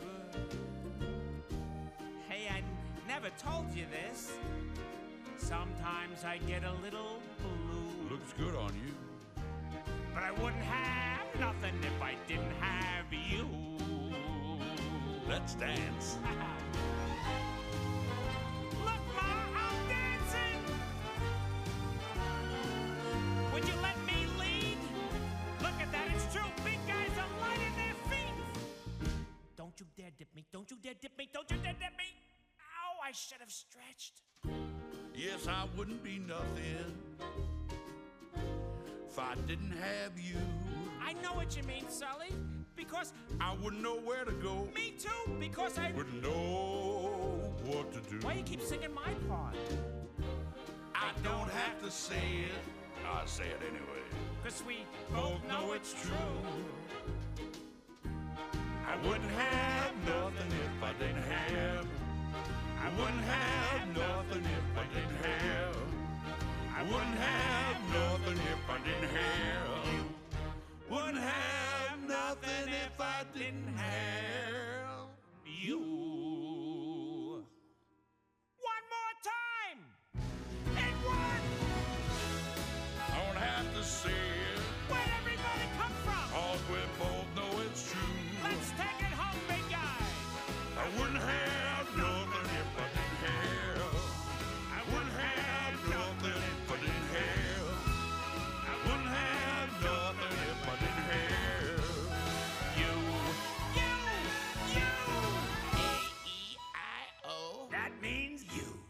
Hey, I never told you this. Sometimes I get a little blue. Looks good on you. But I wouldn't have nothing if I didn't have you. Let's dance. Look, Ma, I'm dancing. Would you let me lead? Look at that, it's true. Big guys are lighting their feet. Don't you dare dip me. Don't you dare dip me. Don't you dare dip me. Ow, I should have stretched. Yes, I wouldn't be nothing if I didn't have you. I know what you mean, Sully. Because I wouldn't know where to go. me too. Because I Wouldn't know what to do. Why you keep singing my part? I don't have to say it. I say it anyway. Cause we both know it's true. I wouldn't have nothing if I didn't have. I wouldn't have nothing if I didn't have. I wouldn't have nothing if I didn't have. Wouldn't have nothing if I didn't have you. One more time. And one. I don't have to say it. Where'd everybody come from? All we both know it's true. Let's take it home, big guy. I wouldn't have That means you.